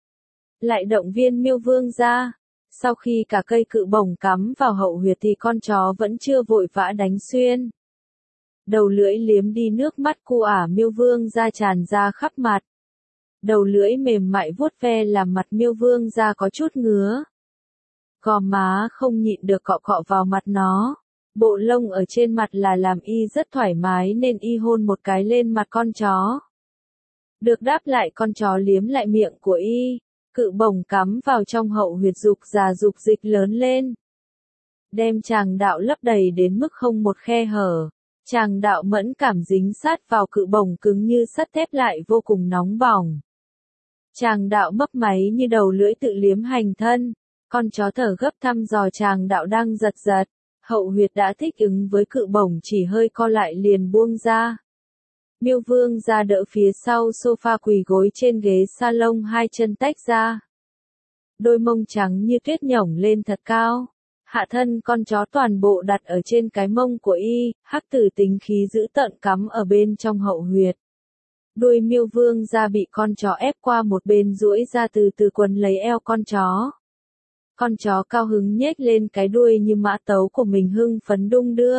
Lại động viên Miêu Vương ra. Sau khi cả cây cự bổng cắm vào hậu huyệt thì con chó vẫn chưa vội vã đánh xuyên. Đầu lưỡi liếm đi nước mắt cu ả Miêu Vương ra tràn ra khắp mặt. Đầu lưỡi mềm mại vuốt ve làm mặt Miêu Vương ra có chút ngứa. Gò má không nhịn được cọ cọ vào mặt nó. Bộ lông ở trên mặt là làm y rất thoải mái nên y hôn một cái lên mặt con chó. Được đáp lại con chó liếm lại miệng của y, cự bổng cắm vào trong hậu huyệt dục già dục dịch lớn lên. Đem tràng đạo lấp đầy đến mức không một khe hở. Tràng đạo mẫn cảm dính sát vào cự bổng cứng như sắt thép lại vô cùng nóng bỏng. Tràng đạo mấp máy như đầu lưỡi tự liếm hành thân. Con chó thở gấp thăm dò tràng đạo đang giật giật. Hậu huyệt đã thích ứng với cự bổng chỉ hơi co lại liền buông ra. Miêu Vương ra đỡ phía sau sofa quỳ gối trên ghế salon hai chân tách ra. Đôi mông trắng như tuyết nhổng lên thật cao. Hạ thân con chó toàn bộ đặt ở trên cái mông của y, hắc tử tính khí dữ tợn cắm ở bên trong hậu huyệt. Đuôi Miêu Vương ra bị con chó ép qua một bên duỗi ra từ từ quấn lấy eo con chó. Con chó cao hứng nhếch lên cái đuôi như mã tấu của mình hưng phấn đung đưa.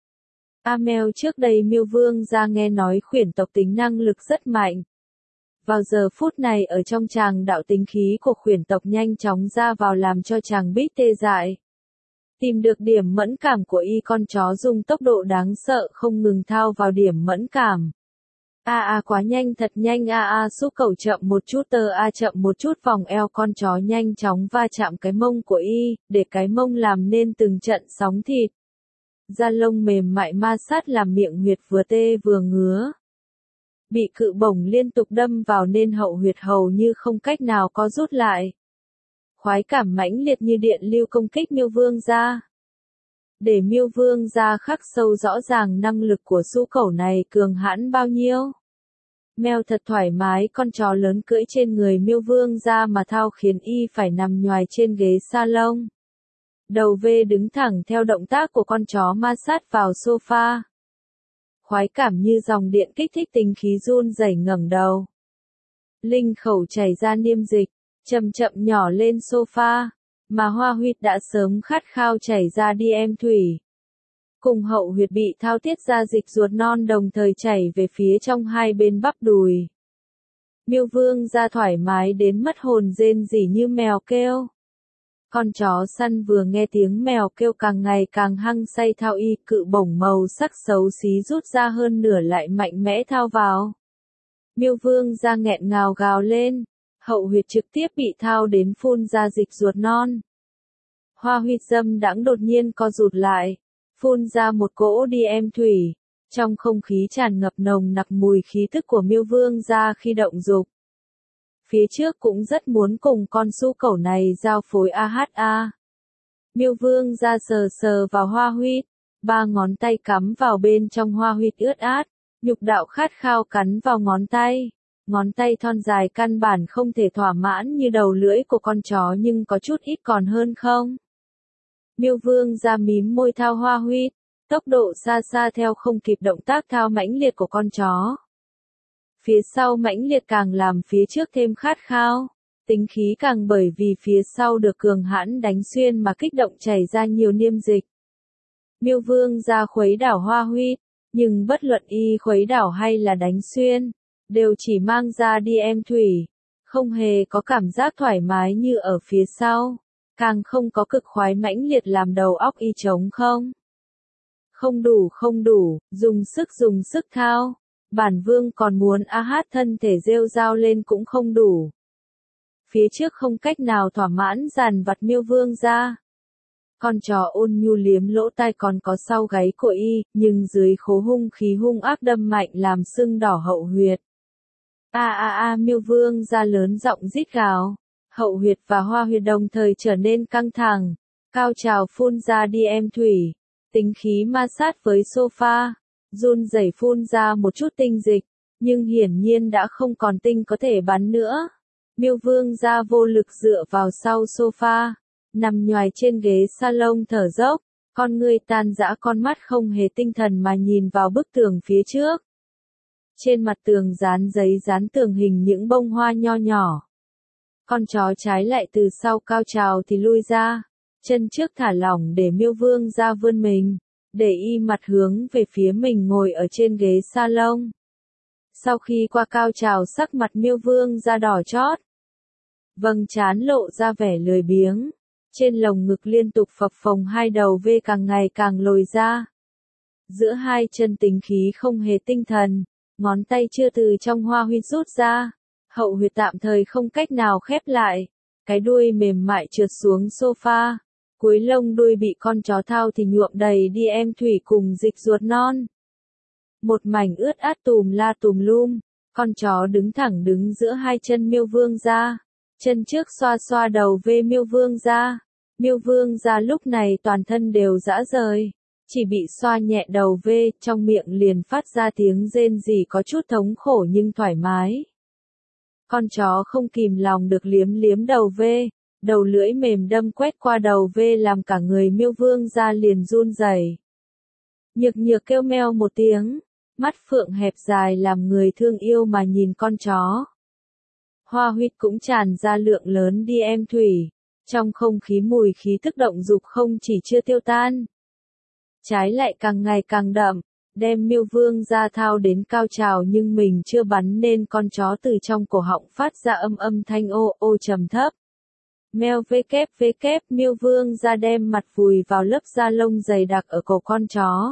Amel trước đây Miêu Vương ra nghe nói khuyển tộc tính năng lực rất mạnh. Vào giờ phút này ở trong tràng đạo tính khí của khuyển tộc nhanh chóng ra vào làm cho chàng bít tê dại. Tìm được điểm mẫn cảm của y con chó dùng tốc độ đáng sợ không ngừng thao vào điểm mẫn cảm. A a quá nhanh thật nhanh a a xúc cẩu chậm một chút tơ a chậm một chút vòng eo con chó nhanh chóng va chạm cái mông của y, để cái mông làm nên từng trận sóng thịt. Da lông mềm mại ma sát làm miệng huyệt vừa tê vừa ngứa. Bị cự bổng liên tục đâm vào nên hậu huyệt hầu như không cách nào có rút lại. Khoái cảm mãnh liệt như điện lưu công kích Miêu Vương ra. Để Miêu Vương ra khắc sâu rõ ràng năng lực của su cẩu này cường hãn bao nhiêu. Mèo thật thoải mái con chó lớn cưỡi trên người Miêu Vương ra mà thao khiến y phải nằm nhoài trên ghế salon. Đầu V đứng thẳng theo động tác của con chó ma sát vào sofa. Khoái cảm như dòng điện kích thích tính khí run rẩy ngẩng đầu. Linh khẩu chảy ra niêm dịch, chậm chậm nhỏ lên sofa, mà Hoa Huyệt đã sớm khát khao chảy ra đi em thủy. Cùng hậu huyệt bị thao tiết ra dịch ruột non đồng thời chảy về phía trong hai bên bắp đùi. Miêu Vương ra thoải mái đến mất hồn rên rỉ như mèo kêu. Con chó săn vừa nghe tiếng mèo kêu càng ngày càng hăng say thao y, cự bổng màu sắc xấu xí rút ra hơn nửa lại mạnh mẽ thao vào. Miêu Vương ra nghẹn ngào gào lên, hậu huyệt trực tiếp bị thao đến phun ra dịch ruột non. Hoa huyệt dâm đãng đột nhiên co rụt lại, phun ra một cỗ đi em thủy, trong không khí tràn ngập nồng nặc mùi khí tức của Miêu Vương ra khi động dục. Phía trước cũng rất muốn cùng con su cẩu này giao phối a hát a. Miêu Vương ra sờ sờ vào hoa huyệt, ba ngón tay cắm vào bên trong hoa huyệt ướt át, nhục đạo khát khao cắn vào ngón tay. Ngón tay thon dài căn bản không thể thỏa mãn như đầu lưỡi của con chó nhưng có chút ít còn hơn không. Miêu Vương ra mím môi thao hoa huyệt, tốc độ xa xa theo không kịp động tác thao mãnh liệt của con chó. Phía sau mãnh liệt càng làm phía trước thêm khát khao, tính khí càng bởi vì phía sau được cường hãn đánh xuyên mà kích động chảy ra nhiều niêm dịch. Miêu Vương ra khuấy đảo hoa huyệt, nhưng bất luận y khuấy đảo hay là đánh xuyên, đều chỉ mang ra đi em thủy, không hề có cảm giác thoải mái như ở phía sau, càng không có cực khoái mãnh liệt làm đầu óc y trống không. Không đủ không đủ, dùng sức dùng sức thao. Bản Vương còn muốn a hát thân thể rêu rao lên cũng không đủ. Phía trước không cách nào thỏa mãn dàn vặt Miêu Vương ra. Con chó ôn nhu liếm lỗ tai còn có sau gáy của y, nhưng dưới khố hung khí hung ác đâm mạnh làm sưng đỏ hậu huyệt. A a a Miêu Vương ra lớn giọng rít gào. Hậu huyệt và hoa huyệt đồng thời trở nên căng thẳng. Cao trào phun ra đi em thủy. Tính khí ma sát với sofa. Run rẩy phun ra một chút tinh dịch, nhưng hiển nhiên đã không còn tinh có thể bắn nữa. Miêu Vương ra vô lực dựa vào sau sofa, nằm nhoài trên ghế salon thở dốc, con ngươi tan rã con mắt không hề tinh thần mà nhìn vào bức tường phía trước. Trên mặt tường dán giấy dán tường hình những bông hoa nho nhỏ. Con chó trái lại từ sau cao trào thì lui ra, chân trước thả lỏng để Miêu Vương ra vươn mình. Để y mặt hướng về phía mình ngồi ở trên ghế salon. Sau khi qua cao trào sắc mặt Miêu Vương ra đỏ chót. Vầng trán lộ ra vẻ lười biếng. Trên lồng ngực liên tục phập phồng hai đầu V càng ngày càng lồi ra. Giữa hai chân tính khí không hề tinh thần. ngón tay chưa từ trong hoa huyết rút ra, hậu huyệt tạm thời không cách nào khép lại, cái đuôi mềm mại trượt xuống sofa, cuối lông đuôi bị con chó thao thì nhuộm đầy đi em thủy cùng dịch ruột non. Một mảnh ướt át tùm la tùm lum, con chó đứng thẳng đứng giữa hai chân Miêu Vương Gia, chân trước xoa xoa đầu về Miêu Vương Gia. Miêu Vương Gia lúc này toàn thân đều rã rời, chỉ bị xoa nhẹ đầu về, trong miệng liền phát ra tiếng rên rỉ có chút thống khổ nhưng thoải mái. Con chó không kìm lòng được liếm liếm đầu về, đầu lưỡi mềm đâm quét qua đầu về làm cả người Miêu Vương Gia liền run rẩy. Nhược nhược kêu meo một tiếng, mắt phượng hẹp dài làm người thương yêu mà nhìn con chó. Hoa huyết cũng tràn ra lượng lớn đi em thủy, trong không khí mùi khí tức động dục không chỉ chưa tiêu tan, trái lại càng ngày càng đậm, đem Miêu Vương Gia thao đến cao trào nhưng mình chưa bắn nên con chó từ trong cổ họng phát ra âm âm thanh ô ô trầm thấp. Meo vê kép vê kép Miêu Vương Gia đem mặt vùi vào lớp da lông dày đặc ở cổ con chó.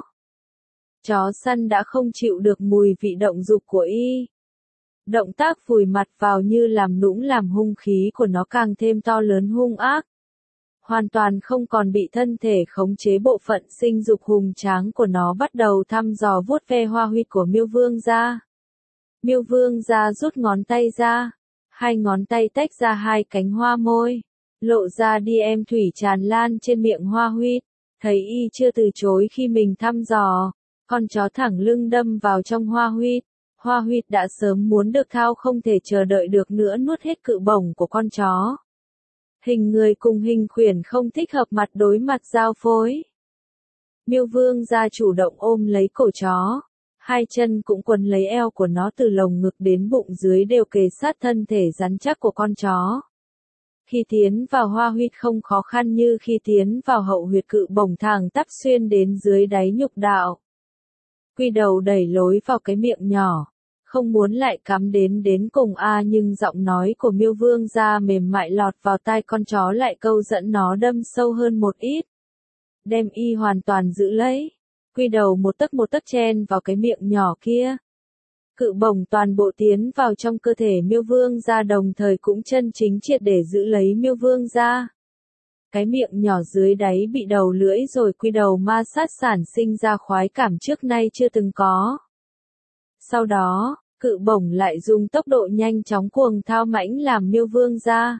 Chó săn đã không chịu được mùi vị động dục của y. Động tác vùi mặt vào như làm nũng làm hung khí của nó càng thêm to lớn hung ác. Hoàn toàn không còn bị thân thể khống chế, bộ phận sinh dục hùng tráng của nó bắt đầu thăm dò vuốt ve hoa huyệt của Miêu Vương Gia. Miêu Vương Gia rút ngón tay ra, hai ngón tay tách ra hai cánh hoa môi, lộ ra đi em thủy tràn lan trên miệng hoa huyệt, thấy y chưa từ chối khi mình thăm dò, con chó thẳng lưng đâm vào trong hoa huyệt. Hoa huyệt đã sớm muốn được thao không thể chờ đợi được nữa nuốt hết cự bổng của con chó. Hình người cùng hình khuyển không thích hợp mặt đối mặt giao phối. Miêu Vương Gia chủ động ôm lấy cổ chó, hai chân cũng quấn lấy eo của nó từ lồng ngực đến bụng dưới đều kề sát thân thể rắn chắc của con chó. Khi tiến vào hoa huyệt không khó khăn như khi tiến vào hậu huyệt, cự bổng thẳng tắp xuyên đến dưới đáy nhục đạo. Quy đầu đẩy lối vào cái miệng nhỏ, không muốn lại cắm đến đến cùng a nhưng giọng nói của Miêu Vương Gia mềm mại lọt vào tai con chó lại câu dẫn nó đâm sâu hơn một ít. Đem y hoàn toàn giữ lấy, quy đầu một tấc một tấc chen vào cái miệng nhỏ kia. Cự bổng toàn bộ tiến vào trong cơ thể Miêu Vương Gia đồng thời cũng chân chính triệt để giữ lấy Miêu Vương Gia. Cái miệng nhỏ dưới đáy bị đầu lưỡi rồi quy đầu ma sát sản sinh ra khoái cảm trước nay chưa từng có. Sau đó, cự bổng lại dùng tốc độ nhanh chóng cuồng thao mãnh làm Miêu Vương Gia.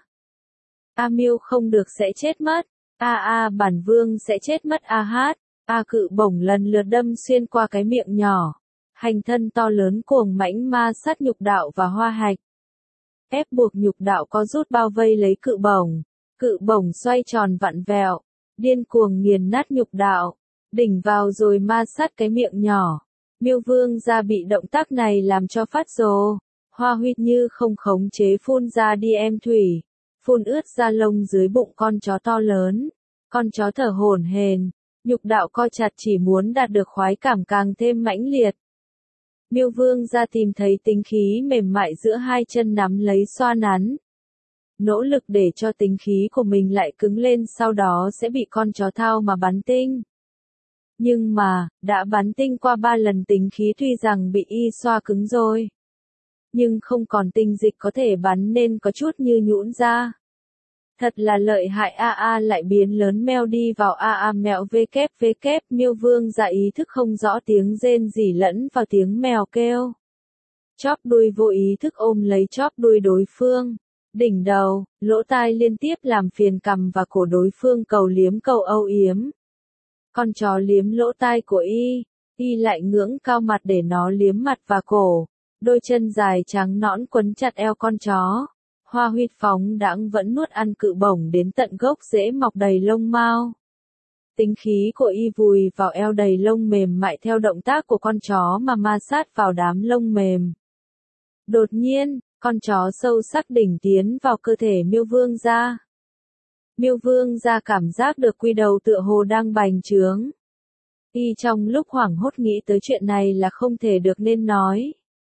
A Miêu không được sẽ chết mất, a a bản vương sẽ chết mất a hát, a cự bổng lần lượt đâm xuyên qua cái miệng nhỏ, hành thân to lớn cuồng mãnh ma sát nhục đạo và hoa hạch. Ép buộc nhục đạo có rút bao vây lấy cự bổng, cự bổng xoay tròn vặn vẹo, điên cuồng nghiền nát nhục đạo, đỉnh vào rồi ma sát cái miệng nhỏ. Miêu Vương Gia bị động tác này làm cho phát rồ, hoa huyết như không khống chế phun ra đi em thủy, phun ướt da lông dưới bụng con chó to lớn. Con chó thở hổn hển, nhục đạo co chặt chỉ muốn đạt được khoái cảm càng thêm mãnh liệt. Miêu Vương Gia tìm thấy tính khí mềm mại giữa hai chân nắm lấy xoa nắn. Nỗ lực để cho tính khí của mình lại cứng lên, sau đó sẽ bị con chó thao mà bắn tinh. Nhưng mà, đã bắn tinh qua ba lần tính khí tuy rằng bị y xoa cứng rồi, nhưng không còn tinh dịch có thể bắn nên có chút như nhũn ra. Thật là lợi hại, a a lại biến lớn meo đi vào a a mèo vê kép vê kép Miêu Vương Gia ý thức không rõ tiếng rên rỉ lẫn vào tiếng mèo kêu. Chóp đuôi vô ý thức ôm lấy chóp đuôi đối phương, đỉnh đầu, lỗ tai liên tiếp làm phiền cằm và cổ đối phương cầu liếm cầu âu yếm. Con chó liếm lỗ tai của y, y lại ngưỡng cao mặt để nó liếm mặt và cổ, đôi chân dài trắng nõn quấn chặt eo con chó. Hoa huyết phóng đãng vẫn nuốt ăn cự bổng đến tận gốc rễ mọc đầy lông mao. Tính khí của y vùi vào eo đầy lông mềm mại theo động tác của con chó mà ma sát vào đám lông mềm. Đột nhiên, con chó sâu sắc đỉnh tiến vào cơ thể Miêu Vương Gia. Miêu Vương Gia cảm giác được quy đầu tựa hồ đang bành trướng. Y trong lúc hoảng hốt nghĩ tới chuyện này là không thể được nên nói.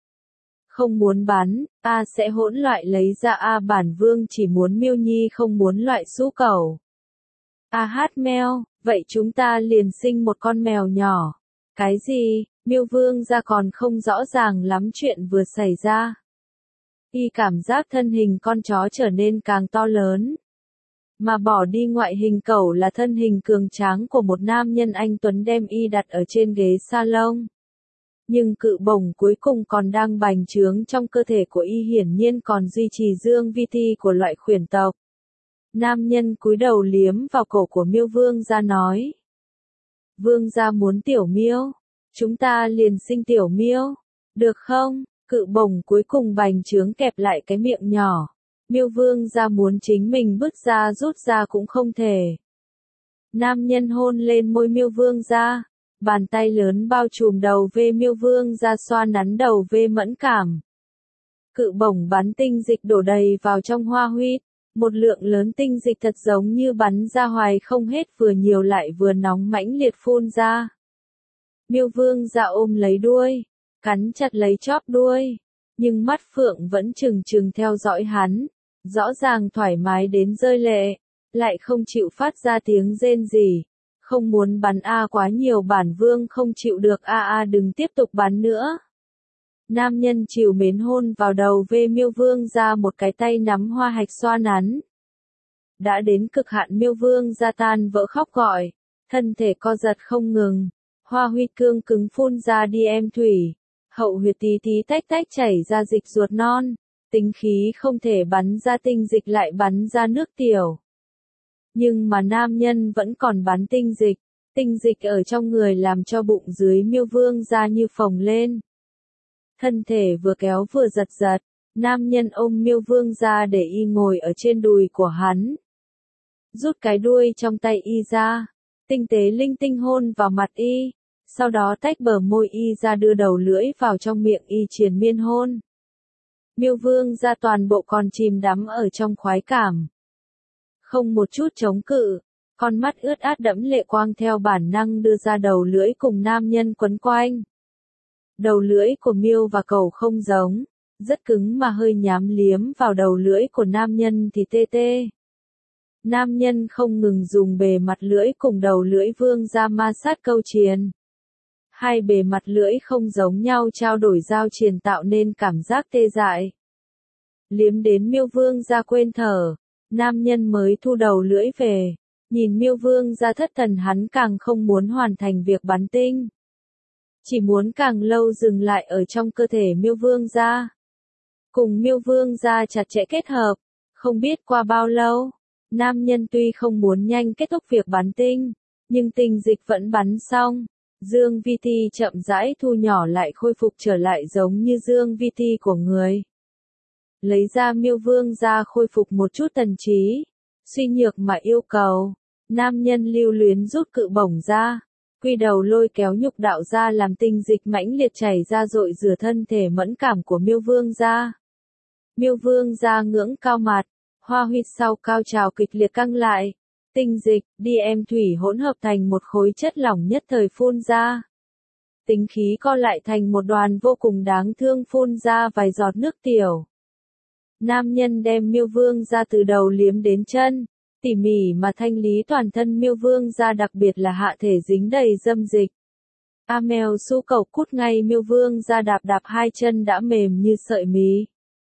Không muốn bắn, A sẽ hỗn loại lấy ra A bản vương chỉ muốn Miêu Nhi không muốn loại xú cẩu. A hát meo, vậy chúng ta liền sinh một con mèo nhỏ. Cái gì? Miêu Vương gia còn không rõ ràng lắm chuyện vừa xảy ra. Y cảm giác thân hình con chó trở nên càng to lớn. Mà bỏ đi ngoại hình cẩu là thân hình cường tráng của một nam nhân anh tuấn đem Y đặt ở trên ghế salon. Nhưng cự bổng cuối cùng còn đang bành trướng trong cơ thể của Y hiển nhiên còn duy trì dương vi thi của loại khuyển tộc. Nam nhân cúi đầu liếm vào cổ của Miêu Vương gia nói. Vương gia muốn tiểu miêu. Chúng ta liền sinh tiểu miêu. Được không? Cự bổng cuối cùng bành trướng kẹp lại cái miệng nhỏ. Miêu Vương gia muốn chính mình bứt ra rút ra cũng không thể. Nam nhân hôn lên môi Miêu Vương gia. Bàn tay lớn bao trùm đầu vê Miêu Vương gia xoa nắn đầu vê mẫn cảm. Cự bổng bắn tinh dịch đổ đầy vào trong hoa huyết. Một lượng lớn tinh dịch thật giống như bắn ra hoài không hết, vừa nhiều lại vừa nóng mãnh liệt phun ra. Miêu Vương gia ôm lấy đuôi, cắn chặt lấy chóp đuôi, nhưng mắt phượng vẫn trừng trừng theo dõi hắn, rõ ràng thoải mái đến rơi lệ, lại không chịu phát ra tiếng rên gì. Không muốn bắn a quá nhiều, bản vương không chịu được, a a đừng tiếp tục bắn nữa. Nam nhân trìu mến hôn vào đầu vê Miêu Vương gia, một cái tay nắm hoa hạch xoa nắn. Đã đến cực hạn, Miêu Vương gia tan vỡ khóc gọi, thân thể co giật không ngừng, hoa huyết cương cứng phun ra đi em thủy, hậu huyệt tí tí tách tách chảy ra dịch ruột non, tính khí không thể bắn ra tinh dịch lại bắn ra nước tiểu. Nhưng mà nam nhân vẫn còn bắn tinh dịch, tinh dịch ở trong người làm cho bụng dưới Miêu Vương gia như phồng lên. Thân thể vừa kéo vừa giật giật, nam nhân ôm Miêu Vương gia để Y ngồi ở trên đùi của hắn. Rút cái đuôi trong tay Y ra, tinh tế linh tinh hôn vào mặt Y, sau đó tách bờ môi Y ra đưa đầu lưỡi vào trong miệng Y triền miên hôn. Miêu Vương gia toàn bộ còn chìm đắm ở trong khoái cảm. Không một chút chống cự, con mắt ướt át đẫm lệ quang theo bản năng đưa ra đầu lưỡi cùng nam nhân quấn quanh. Đầu lưỡi của miêu và cẩu không giống, rất cứng mà hơi nhám liếm vào đầu lưỡi của nam nhân thì tê tê. Nam nhân không ngừng dùng bề mặt lưỡi cùng đầu lưỡi vương ra ma sát câu triền. Hai bề mặt lưỡi không giống nhau trao đổi giao triền tạo nên cảm giác tê dại. Liếm đến Miêu Vương ra quên thở, nam nhân mới thu đầu lưỡi về, nhìn Miêu Vương ra thất thần, hắn càng không muốn hoàn thành việc bắn tinh. Chỉ muốn càng lâu dừng lại ở trong cơ thể Miêu Vương gia. Cùng Miêu Vương gia chặt chẽ kết hợp, không biết qua bao lâu, nam nhân tuy không muốn nhanh kết thúc việc bắn tinh, nhưng tinh dịch vẫn bắn xong. Dương vi thi chậm rãi thu nhỏ lại, khôi phục trở lại giống như dương vi thi của người. Lấy ra Miêu Vương gia khôi phục một chút thần trí, suy nhược mà yêu cầu, nam nhân lưu luyến rút cự bổng ra. Quy đầu lôi kéo nhục đạo ra làm tinh dịch mãnh liệt chảy ra dội rửa thân thể mẫn cảm của Miêu Vương gia. Miêu Vương gia ngưỡng cao mặt, hoa huyết sau cao trào kịch liệt căng lại, tinh dịch, đi em thủy hỗn hợp thành một khối chất lỏng nhất thời phun ra. Tính khí co lại thành một đoàn vô cùng đáng thương, phun ra vài giọt nước tiểu. Nam nhân đem Miêu Vương gia từ đầu liếm đến chân, tỉ mỉ mà thanh lý toàn thân Miêu Vương gia, đặc biệt là hạ thể dính đầy dâm dịch. A mèo su cẩu cút ngay, Miêu Vương gia đạp đạp hai chân đã mềm như sợi mí.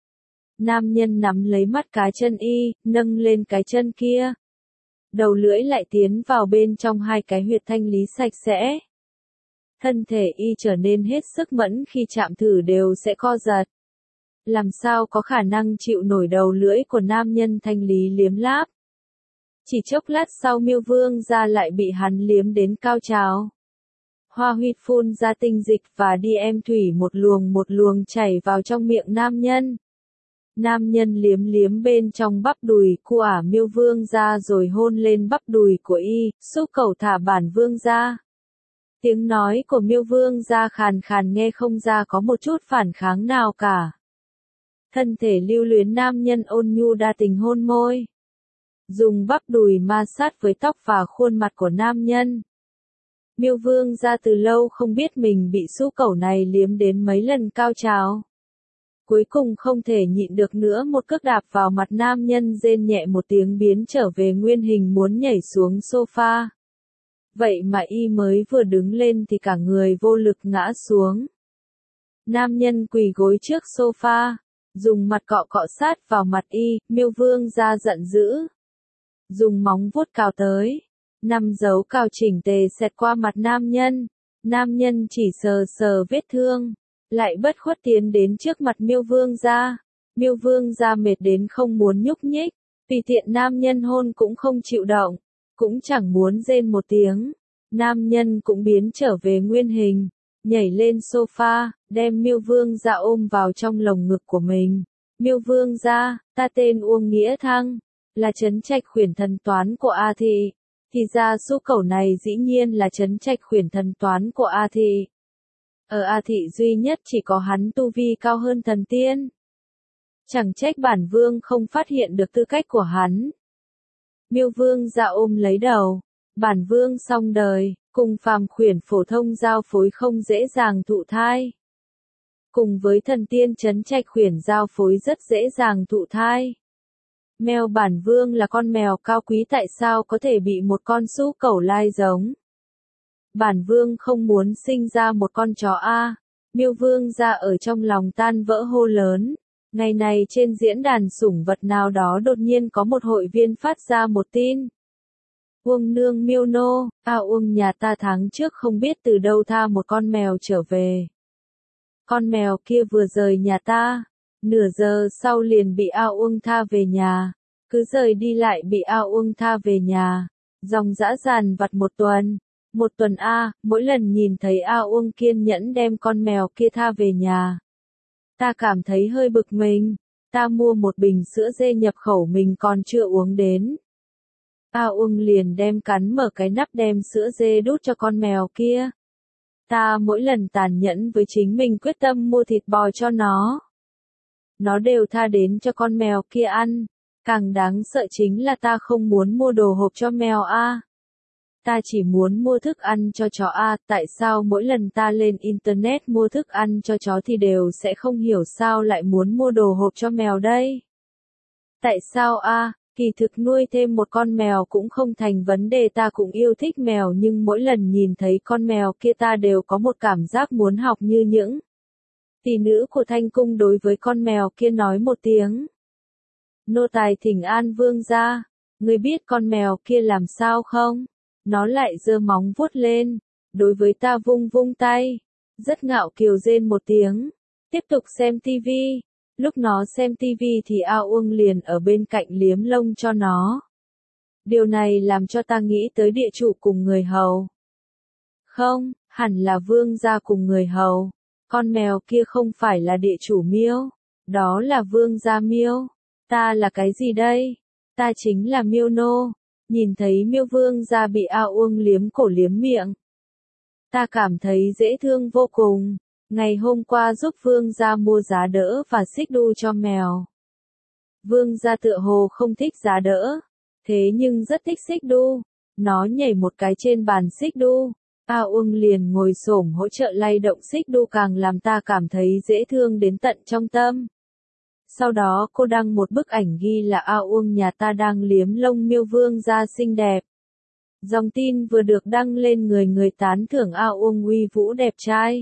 Nam nhân nắm lấy mắt cá chân Y, nâng lên cái chân kia. Đầu lưỡi lại tiến vào bên trong hai cái huyệt thanh lý sạch sẽ. Thân thể Y trở nên hết sức mẫn, khi chạm thử đều sẽ co giật. Làm sao có khả năng chịu nổi đầu lưỡi của nam nhân thanh lý liếm láp. Chỉ chốc lát sau Miêu Vương gia lại bị hắn liếm đến cao trào. Hoa huyết phun ra tinh dịch và đi em thủy một luồng một luồng chảy vào trong miệng nam nhân. Nam nhân liếm liếm bên trong bắp đùi của ả Miêu Vương gia rồi hôn lên bắp đùi của Y, xúc cẩu thả bản vương gia. Tiếng nói của Miêu Vương gia khàn khàn, nghe không ra có một chút phản kháng nào cả. Thân thể lưu luyến nam nhân ôn nhu đa tình hôn môi. Dùng bắp đùi ma sát với tóc và khuôn mặt của nam nhân. Miêu Vương gia từ lâu không biết mình bị xú cẩu này liếm đến mấy lần cao trào. Cuối cùng không thể nhịn được nữa, một cước đạp vào mặt nam nhân, rên nhẹ một tiếng biến trở về nguyên hình, muốn nhảy xuống sofa. Vậy mà y mới vừa đứng lên thì cả người vô lực ngã xuống. Nam nhân quỳ gối trước sofa, dùng mặt cọ cọ sát vào mặt y, Miêu Vương gia giận dữ. Dùng móng vuốt cào tới. Năm dấu cào chỉnh tề xẹt qua mặt nam nhân. Nam nhân chỉ sờ sờ vết thương, lại bất khuất tiến đến trước mặt Miêu Vương gia. Miêu Vương gia mệt đến không muốn nhúc nhích, tùy tiện nam nhân hôn cũng không chịu động, cũng chẳng muốn rên một tiếng. Nam nhân cũng biến trở về nguyên hình, nhảy lên sofa, đem Miêu Vương gia ôm vào trong lồng ngực của mình. Miêu Vương gia, ta tên Uông Nghĩa Thăng, là trấn trạch khuyển thần toán của A Thị. Thì ra số cẩu này dĩ nhiên là trấn trạch khuyển thần toán của A Thị. Ở A Thị duy nhất chỉ có hắn tu vi cao hơn thần tiên. Chẳng trách bản vương không phát hiện được tư cách của hắn. Miêu Vương gia ôm lấy đầu. Bản vương xong đời, cùng phàm khuyển phổ thông giao phối không dễ dàng thụ thai. Cùng với thần tiên trấn trạch khuyển giao phối rất dễ dàng thụ thai. Mèo bản vương là con mèo cao quý, tại sao có thể bị một con sũ cẩu lai giống? Bản vương không muốn sinh ra một con chó a. Miêu Vương gia ở trong lòng tan vỡ hô lớn. Ngày này trên diễn đàn sủng vật nào đó đột nhiên có một hội viên phát ra một tin. Uông nương Miêu nô, a Uông nhà ta tháng trước không biết từ đâu tha một con mèo trở về. Con mèo kia vừa rời nhà ta, nửa giờ sau liền bị A Uông tha về nhà, cứ rời đi lại bị A Uông tha về nhà, dòng dã dàn vặt một tuần. Một tuần A, mỗi lần nhìn thấy A Uông kiên nhẫn đem con mèo kia tha về nhà. Ta cảm thấy hơi bực mình, ta mua một bình sữa dê nhập khẩu mình còn chưa uống đến. A Uông liền đem cắn mở cái nắp đem sữa dê đút cho con mèo kia. Ta mỗi lần tàn nhẫn với chính mình quyết tâm mua thịt bò cho nó. Nó đều tha đến cho con mèo kia ăn. Càng đáng sợ chính là ta không muốn mua đồ hộp cho mèo A. Ta chỉ muốn mua thức ăn cho chó A. Tại sao mỗi lần ta lên internet mua thức ăn cho chó thì đều sẽ không hiểu sao lại muốn mua đồ hộp cho mèo đây? Tại sao A? Kỳ thực nuôi thêm một con mèo cũng không thành vấn đề, ta cũng yêu thích mèo, nhưng mỗi lần nhìn thấy con mèo kia ta đều có một cảm giác muốn học như những tỷ nữ của Thanh Cung đối với con mèo kia nói một tiếng. Nô tài thỉnh an vương gia, người biết con mèo kia làm sao không? Nó lại giơ móng vuốt lên, đối với ta vung vung tay, rất ngạo kiều rên một tiếng, tiếp tục xem tivi. Lúc nó xem tivi thì A Uông liền ở bên cạnh liếm lông cho nó. Điều này làm cho ta nghĩ tới địa chủ cùng người hầu. Không, hẳn là vương gia cùng người hầu. Con mèo kia không phải là địa chủ Miêu, đó là vương gia Miêu. Ta là cái gì đây? Ta chính là Miêu nô. Nhìn thấy Miêu Vương gia bị A Uông liếm cổ liếm miệng, ta cảm thấy dễ thương vô cùng. Ngày hôm qua giúp vương gia mua giá đỡ và xích đu cho mèo. Vương gia tựa hồ không thích giá đỡ, thế nhưng rất thích xích đu. Nó nhảy một cái trên bàn xích đu, A Uông liền ngồi xổm hỗ trợ lay động xích đu, càng làm ta cảm thấy dễ thương đến tận trong tâm. Sau đó cô đăng một bức ảnh ghi là A Uông nhà ta đang liếm lông Miêu Vương gia xinh đẹp. Dòng tin vừa được đăng lên, người người tán thưởng A Uông uy vũ đẹp trai.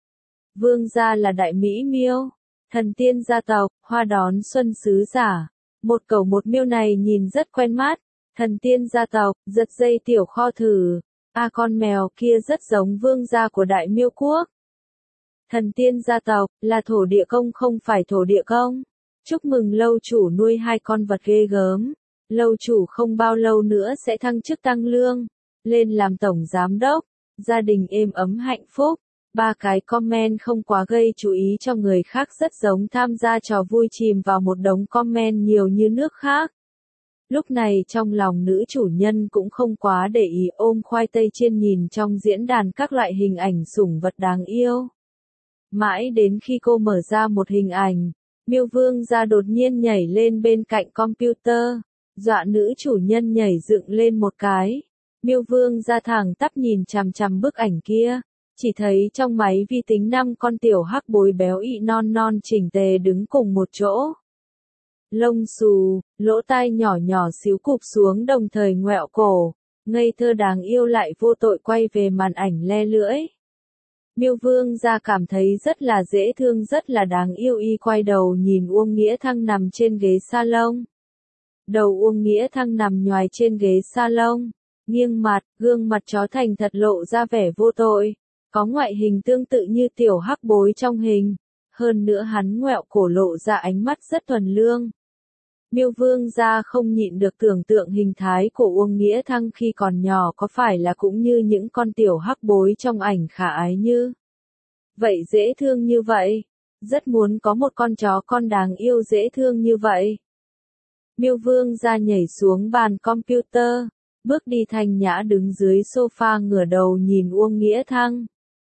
Vương gia là đại mỹ miêu, thần tiên gia tộc, hoa đón xuân sứ giả. Một cẩu một miêu này nhìn rất quen mắt. Thần tiên gia tộc, giật dây tiểu kho thử. A à, con mèo kia rất giống vương gia của đại miêu quốc. Thần tiên gia tộc, là thổ địa công không phải thổ địa công. Chúc mừng lâu chủ nuôi hai con vật ghê gớm. Lâu chủ không bao lâu nữa sẽ thăng chức tăng lương, lên làm tổng giám đốc. Gia đình êm ấm hạnh phúc. Ba cái comment không quá gây chú ý cho người khác, rất giống tham gia trò vui chìm vào một đống comment nhiều như nước khác. Lúc này trong lòng nữ chủ nhân cũng không quá để ý, ôm khoai tây chiên nhìn trong diễn đàn các loại hình ảnh sủng vật đáng yêu. Mãi đến khi cô mở ra một hình ảnh, Miêu Vương gia đột nhiên nhảy lên bên cạnh computer, dọa nữ chủ nhân nhảy dựng lên một cái. Miêu Vương gia thẳng tắp nhìn chằm chằm bức ảnh kia. Chỉ thấy trong máy vi tính năm con tiểu hắc bối béo ị non non chỉnh tề đứng cùng một chỗ. Lông xù, lỗ tai nhỏ nhỏ xíu cụp xuống đồng thời ngoẹo cổ, ngây thơ đáng yêu lại vô tội quay về màn ảnh le lưỡi. Miêu Vương gia cảm thấy rất là dễ thương rất là đáng yêu y quay đầu nhìn Uông Nghĩa Thăng nằm trên ghế salon. Đầu Uông Nghĩa Thăng nằm nhoài trên ghế salon, nghiêng mặt, gương mặt chó thành thật lộ ra vẻ vô tội, có ngoại hình tương tự như tiểu hắc bối trong hình, hơn nữa hắn ngoẹo cổ lộ ra ánh mắt rất thuần lương. Miêu Vương gia không nhịn được tưởng tượng hình thái của Uông Nghĩa Thăng khi còn nhỏ có phải là cũng như những con tiểu hắc bối trong ảnh khả ái như vậy dễ thương như vậy, rất muốn có một con chó con đáng yêu dễ thương như vậy. Miêu Vương gia nhảy xuống bàn computer, bước đi thanh nhã đứng dưới sofa ngửa đầu nhìn Uông Nghĩa Thăng.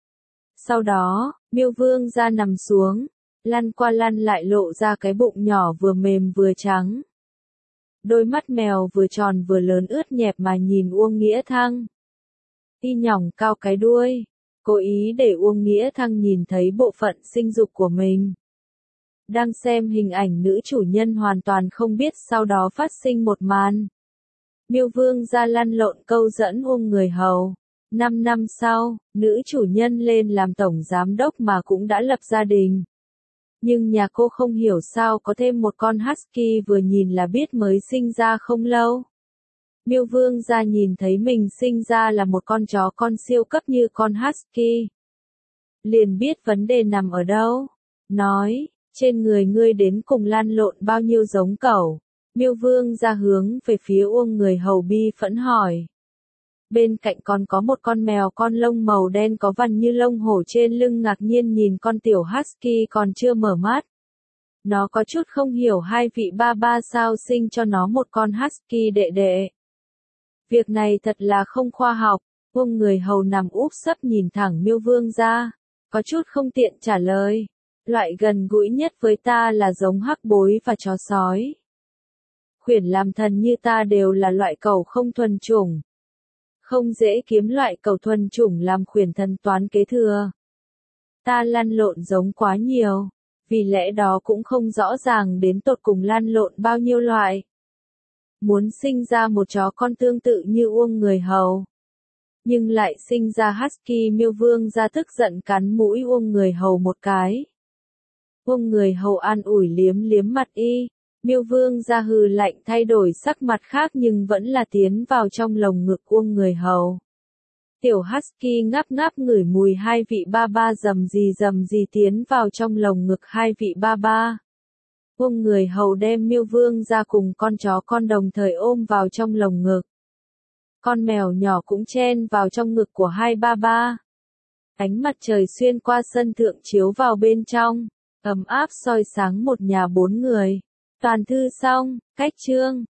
Sau đó, Miêu Vương gia nằm xuống, lăn qua lăn lại lộ ra cái bụng nhỏ vừa mềm vừa trắng. Đôi mắt mèo vừa tròn vừa lớn ướt nhẹp mà nhìn Uông Nghĩa Thăng. Y nhỏng cao cái đuôi, cố ý để Uông Nghĩa Thăng nhìn thấy bộ phận sinh dục của mình. Đang xem hình ảnh nữ chủ nhân hoàn toàn không biết sau đó phát sinh một màn. Miêu Vương gia lăn lộn câu dẫn Uông người hầu. Năm năm sau, nữ chủ nhân lên làm tổng giám đốc mà cũng đã lập gia đình. Nhưng nhà cô không hiểu sao có thêm một con husky vừa nhìn là biết mới sinh ra không lâu. Miêu Vương gia nhìn thấy mình sinh ra là một con chó con siêu cấp như con husky. Liền biết vấn đề nằm ở đâu. Nói, trên người ngươi đến cùng lăn lộn bao nhiêu giống cẩu. Miêu Vương gia hướng về phía Uông người hầu bi phẫn hỏi. Bên cạnh còn có một con mèo con lông màu đen có vằn như lông hổ trên lưng ngạc nhiên nhìn con tiểu husky còn chưa mở mắt. Nó có chút không hiểu hai vị ba ba sao sinh cho nó một con husky đệ đệ. Việc này thật là không khoa học. Uông người hầu nằm úp sấp nhìn thẳng Miêu Vương gia, có chút không tiện trả lời. Loại gần gũi nhất với ta là giống hắc bối và chó sói. Khuyển làm thần như ta đều là loại cẩu không thuần chủng. Không dễ kiếm loại cẩu thuần chủng làm khuyển thần toán kế thừa. Ta lăn lộn giống quá nhiều, vì lẽ đó cũng không rõ ràng đến tột cùng lăn lộn bao nhiêu loại. Muốn sinh ra một chó con tương tự như Uông người hầu, nhưng lại sinh ra husky. Miêu Vương gia tức giận cắn mũi Uông người hầu một cái. Uông người hầu an ủi liếm liếm mặt y. Miêu Vương gia hừ lạnh thay đổi sắc mặt khác nhưng vẫn là tiến vào trong lồng ngực Uông người hầu. Tiểu husky ngáp ngáp ngửi mùi hai vị ba ba rầm rì rầm rì tiến vào trong lồng ngực hai vị ba ba. Uông người hầu đem Miêu Vương gia cùng con chó con đồng thời ôm vào trong lồng ngực. Con mèo nhỏ cũng chen vào trong ngực của hai ba ba. Ánh mặt trời xuyên qua sân thượng chiếu vào bên trong, ấm áp soi sáng một nhà bốn người. Toàn thư xong, cách chương.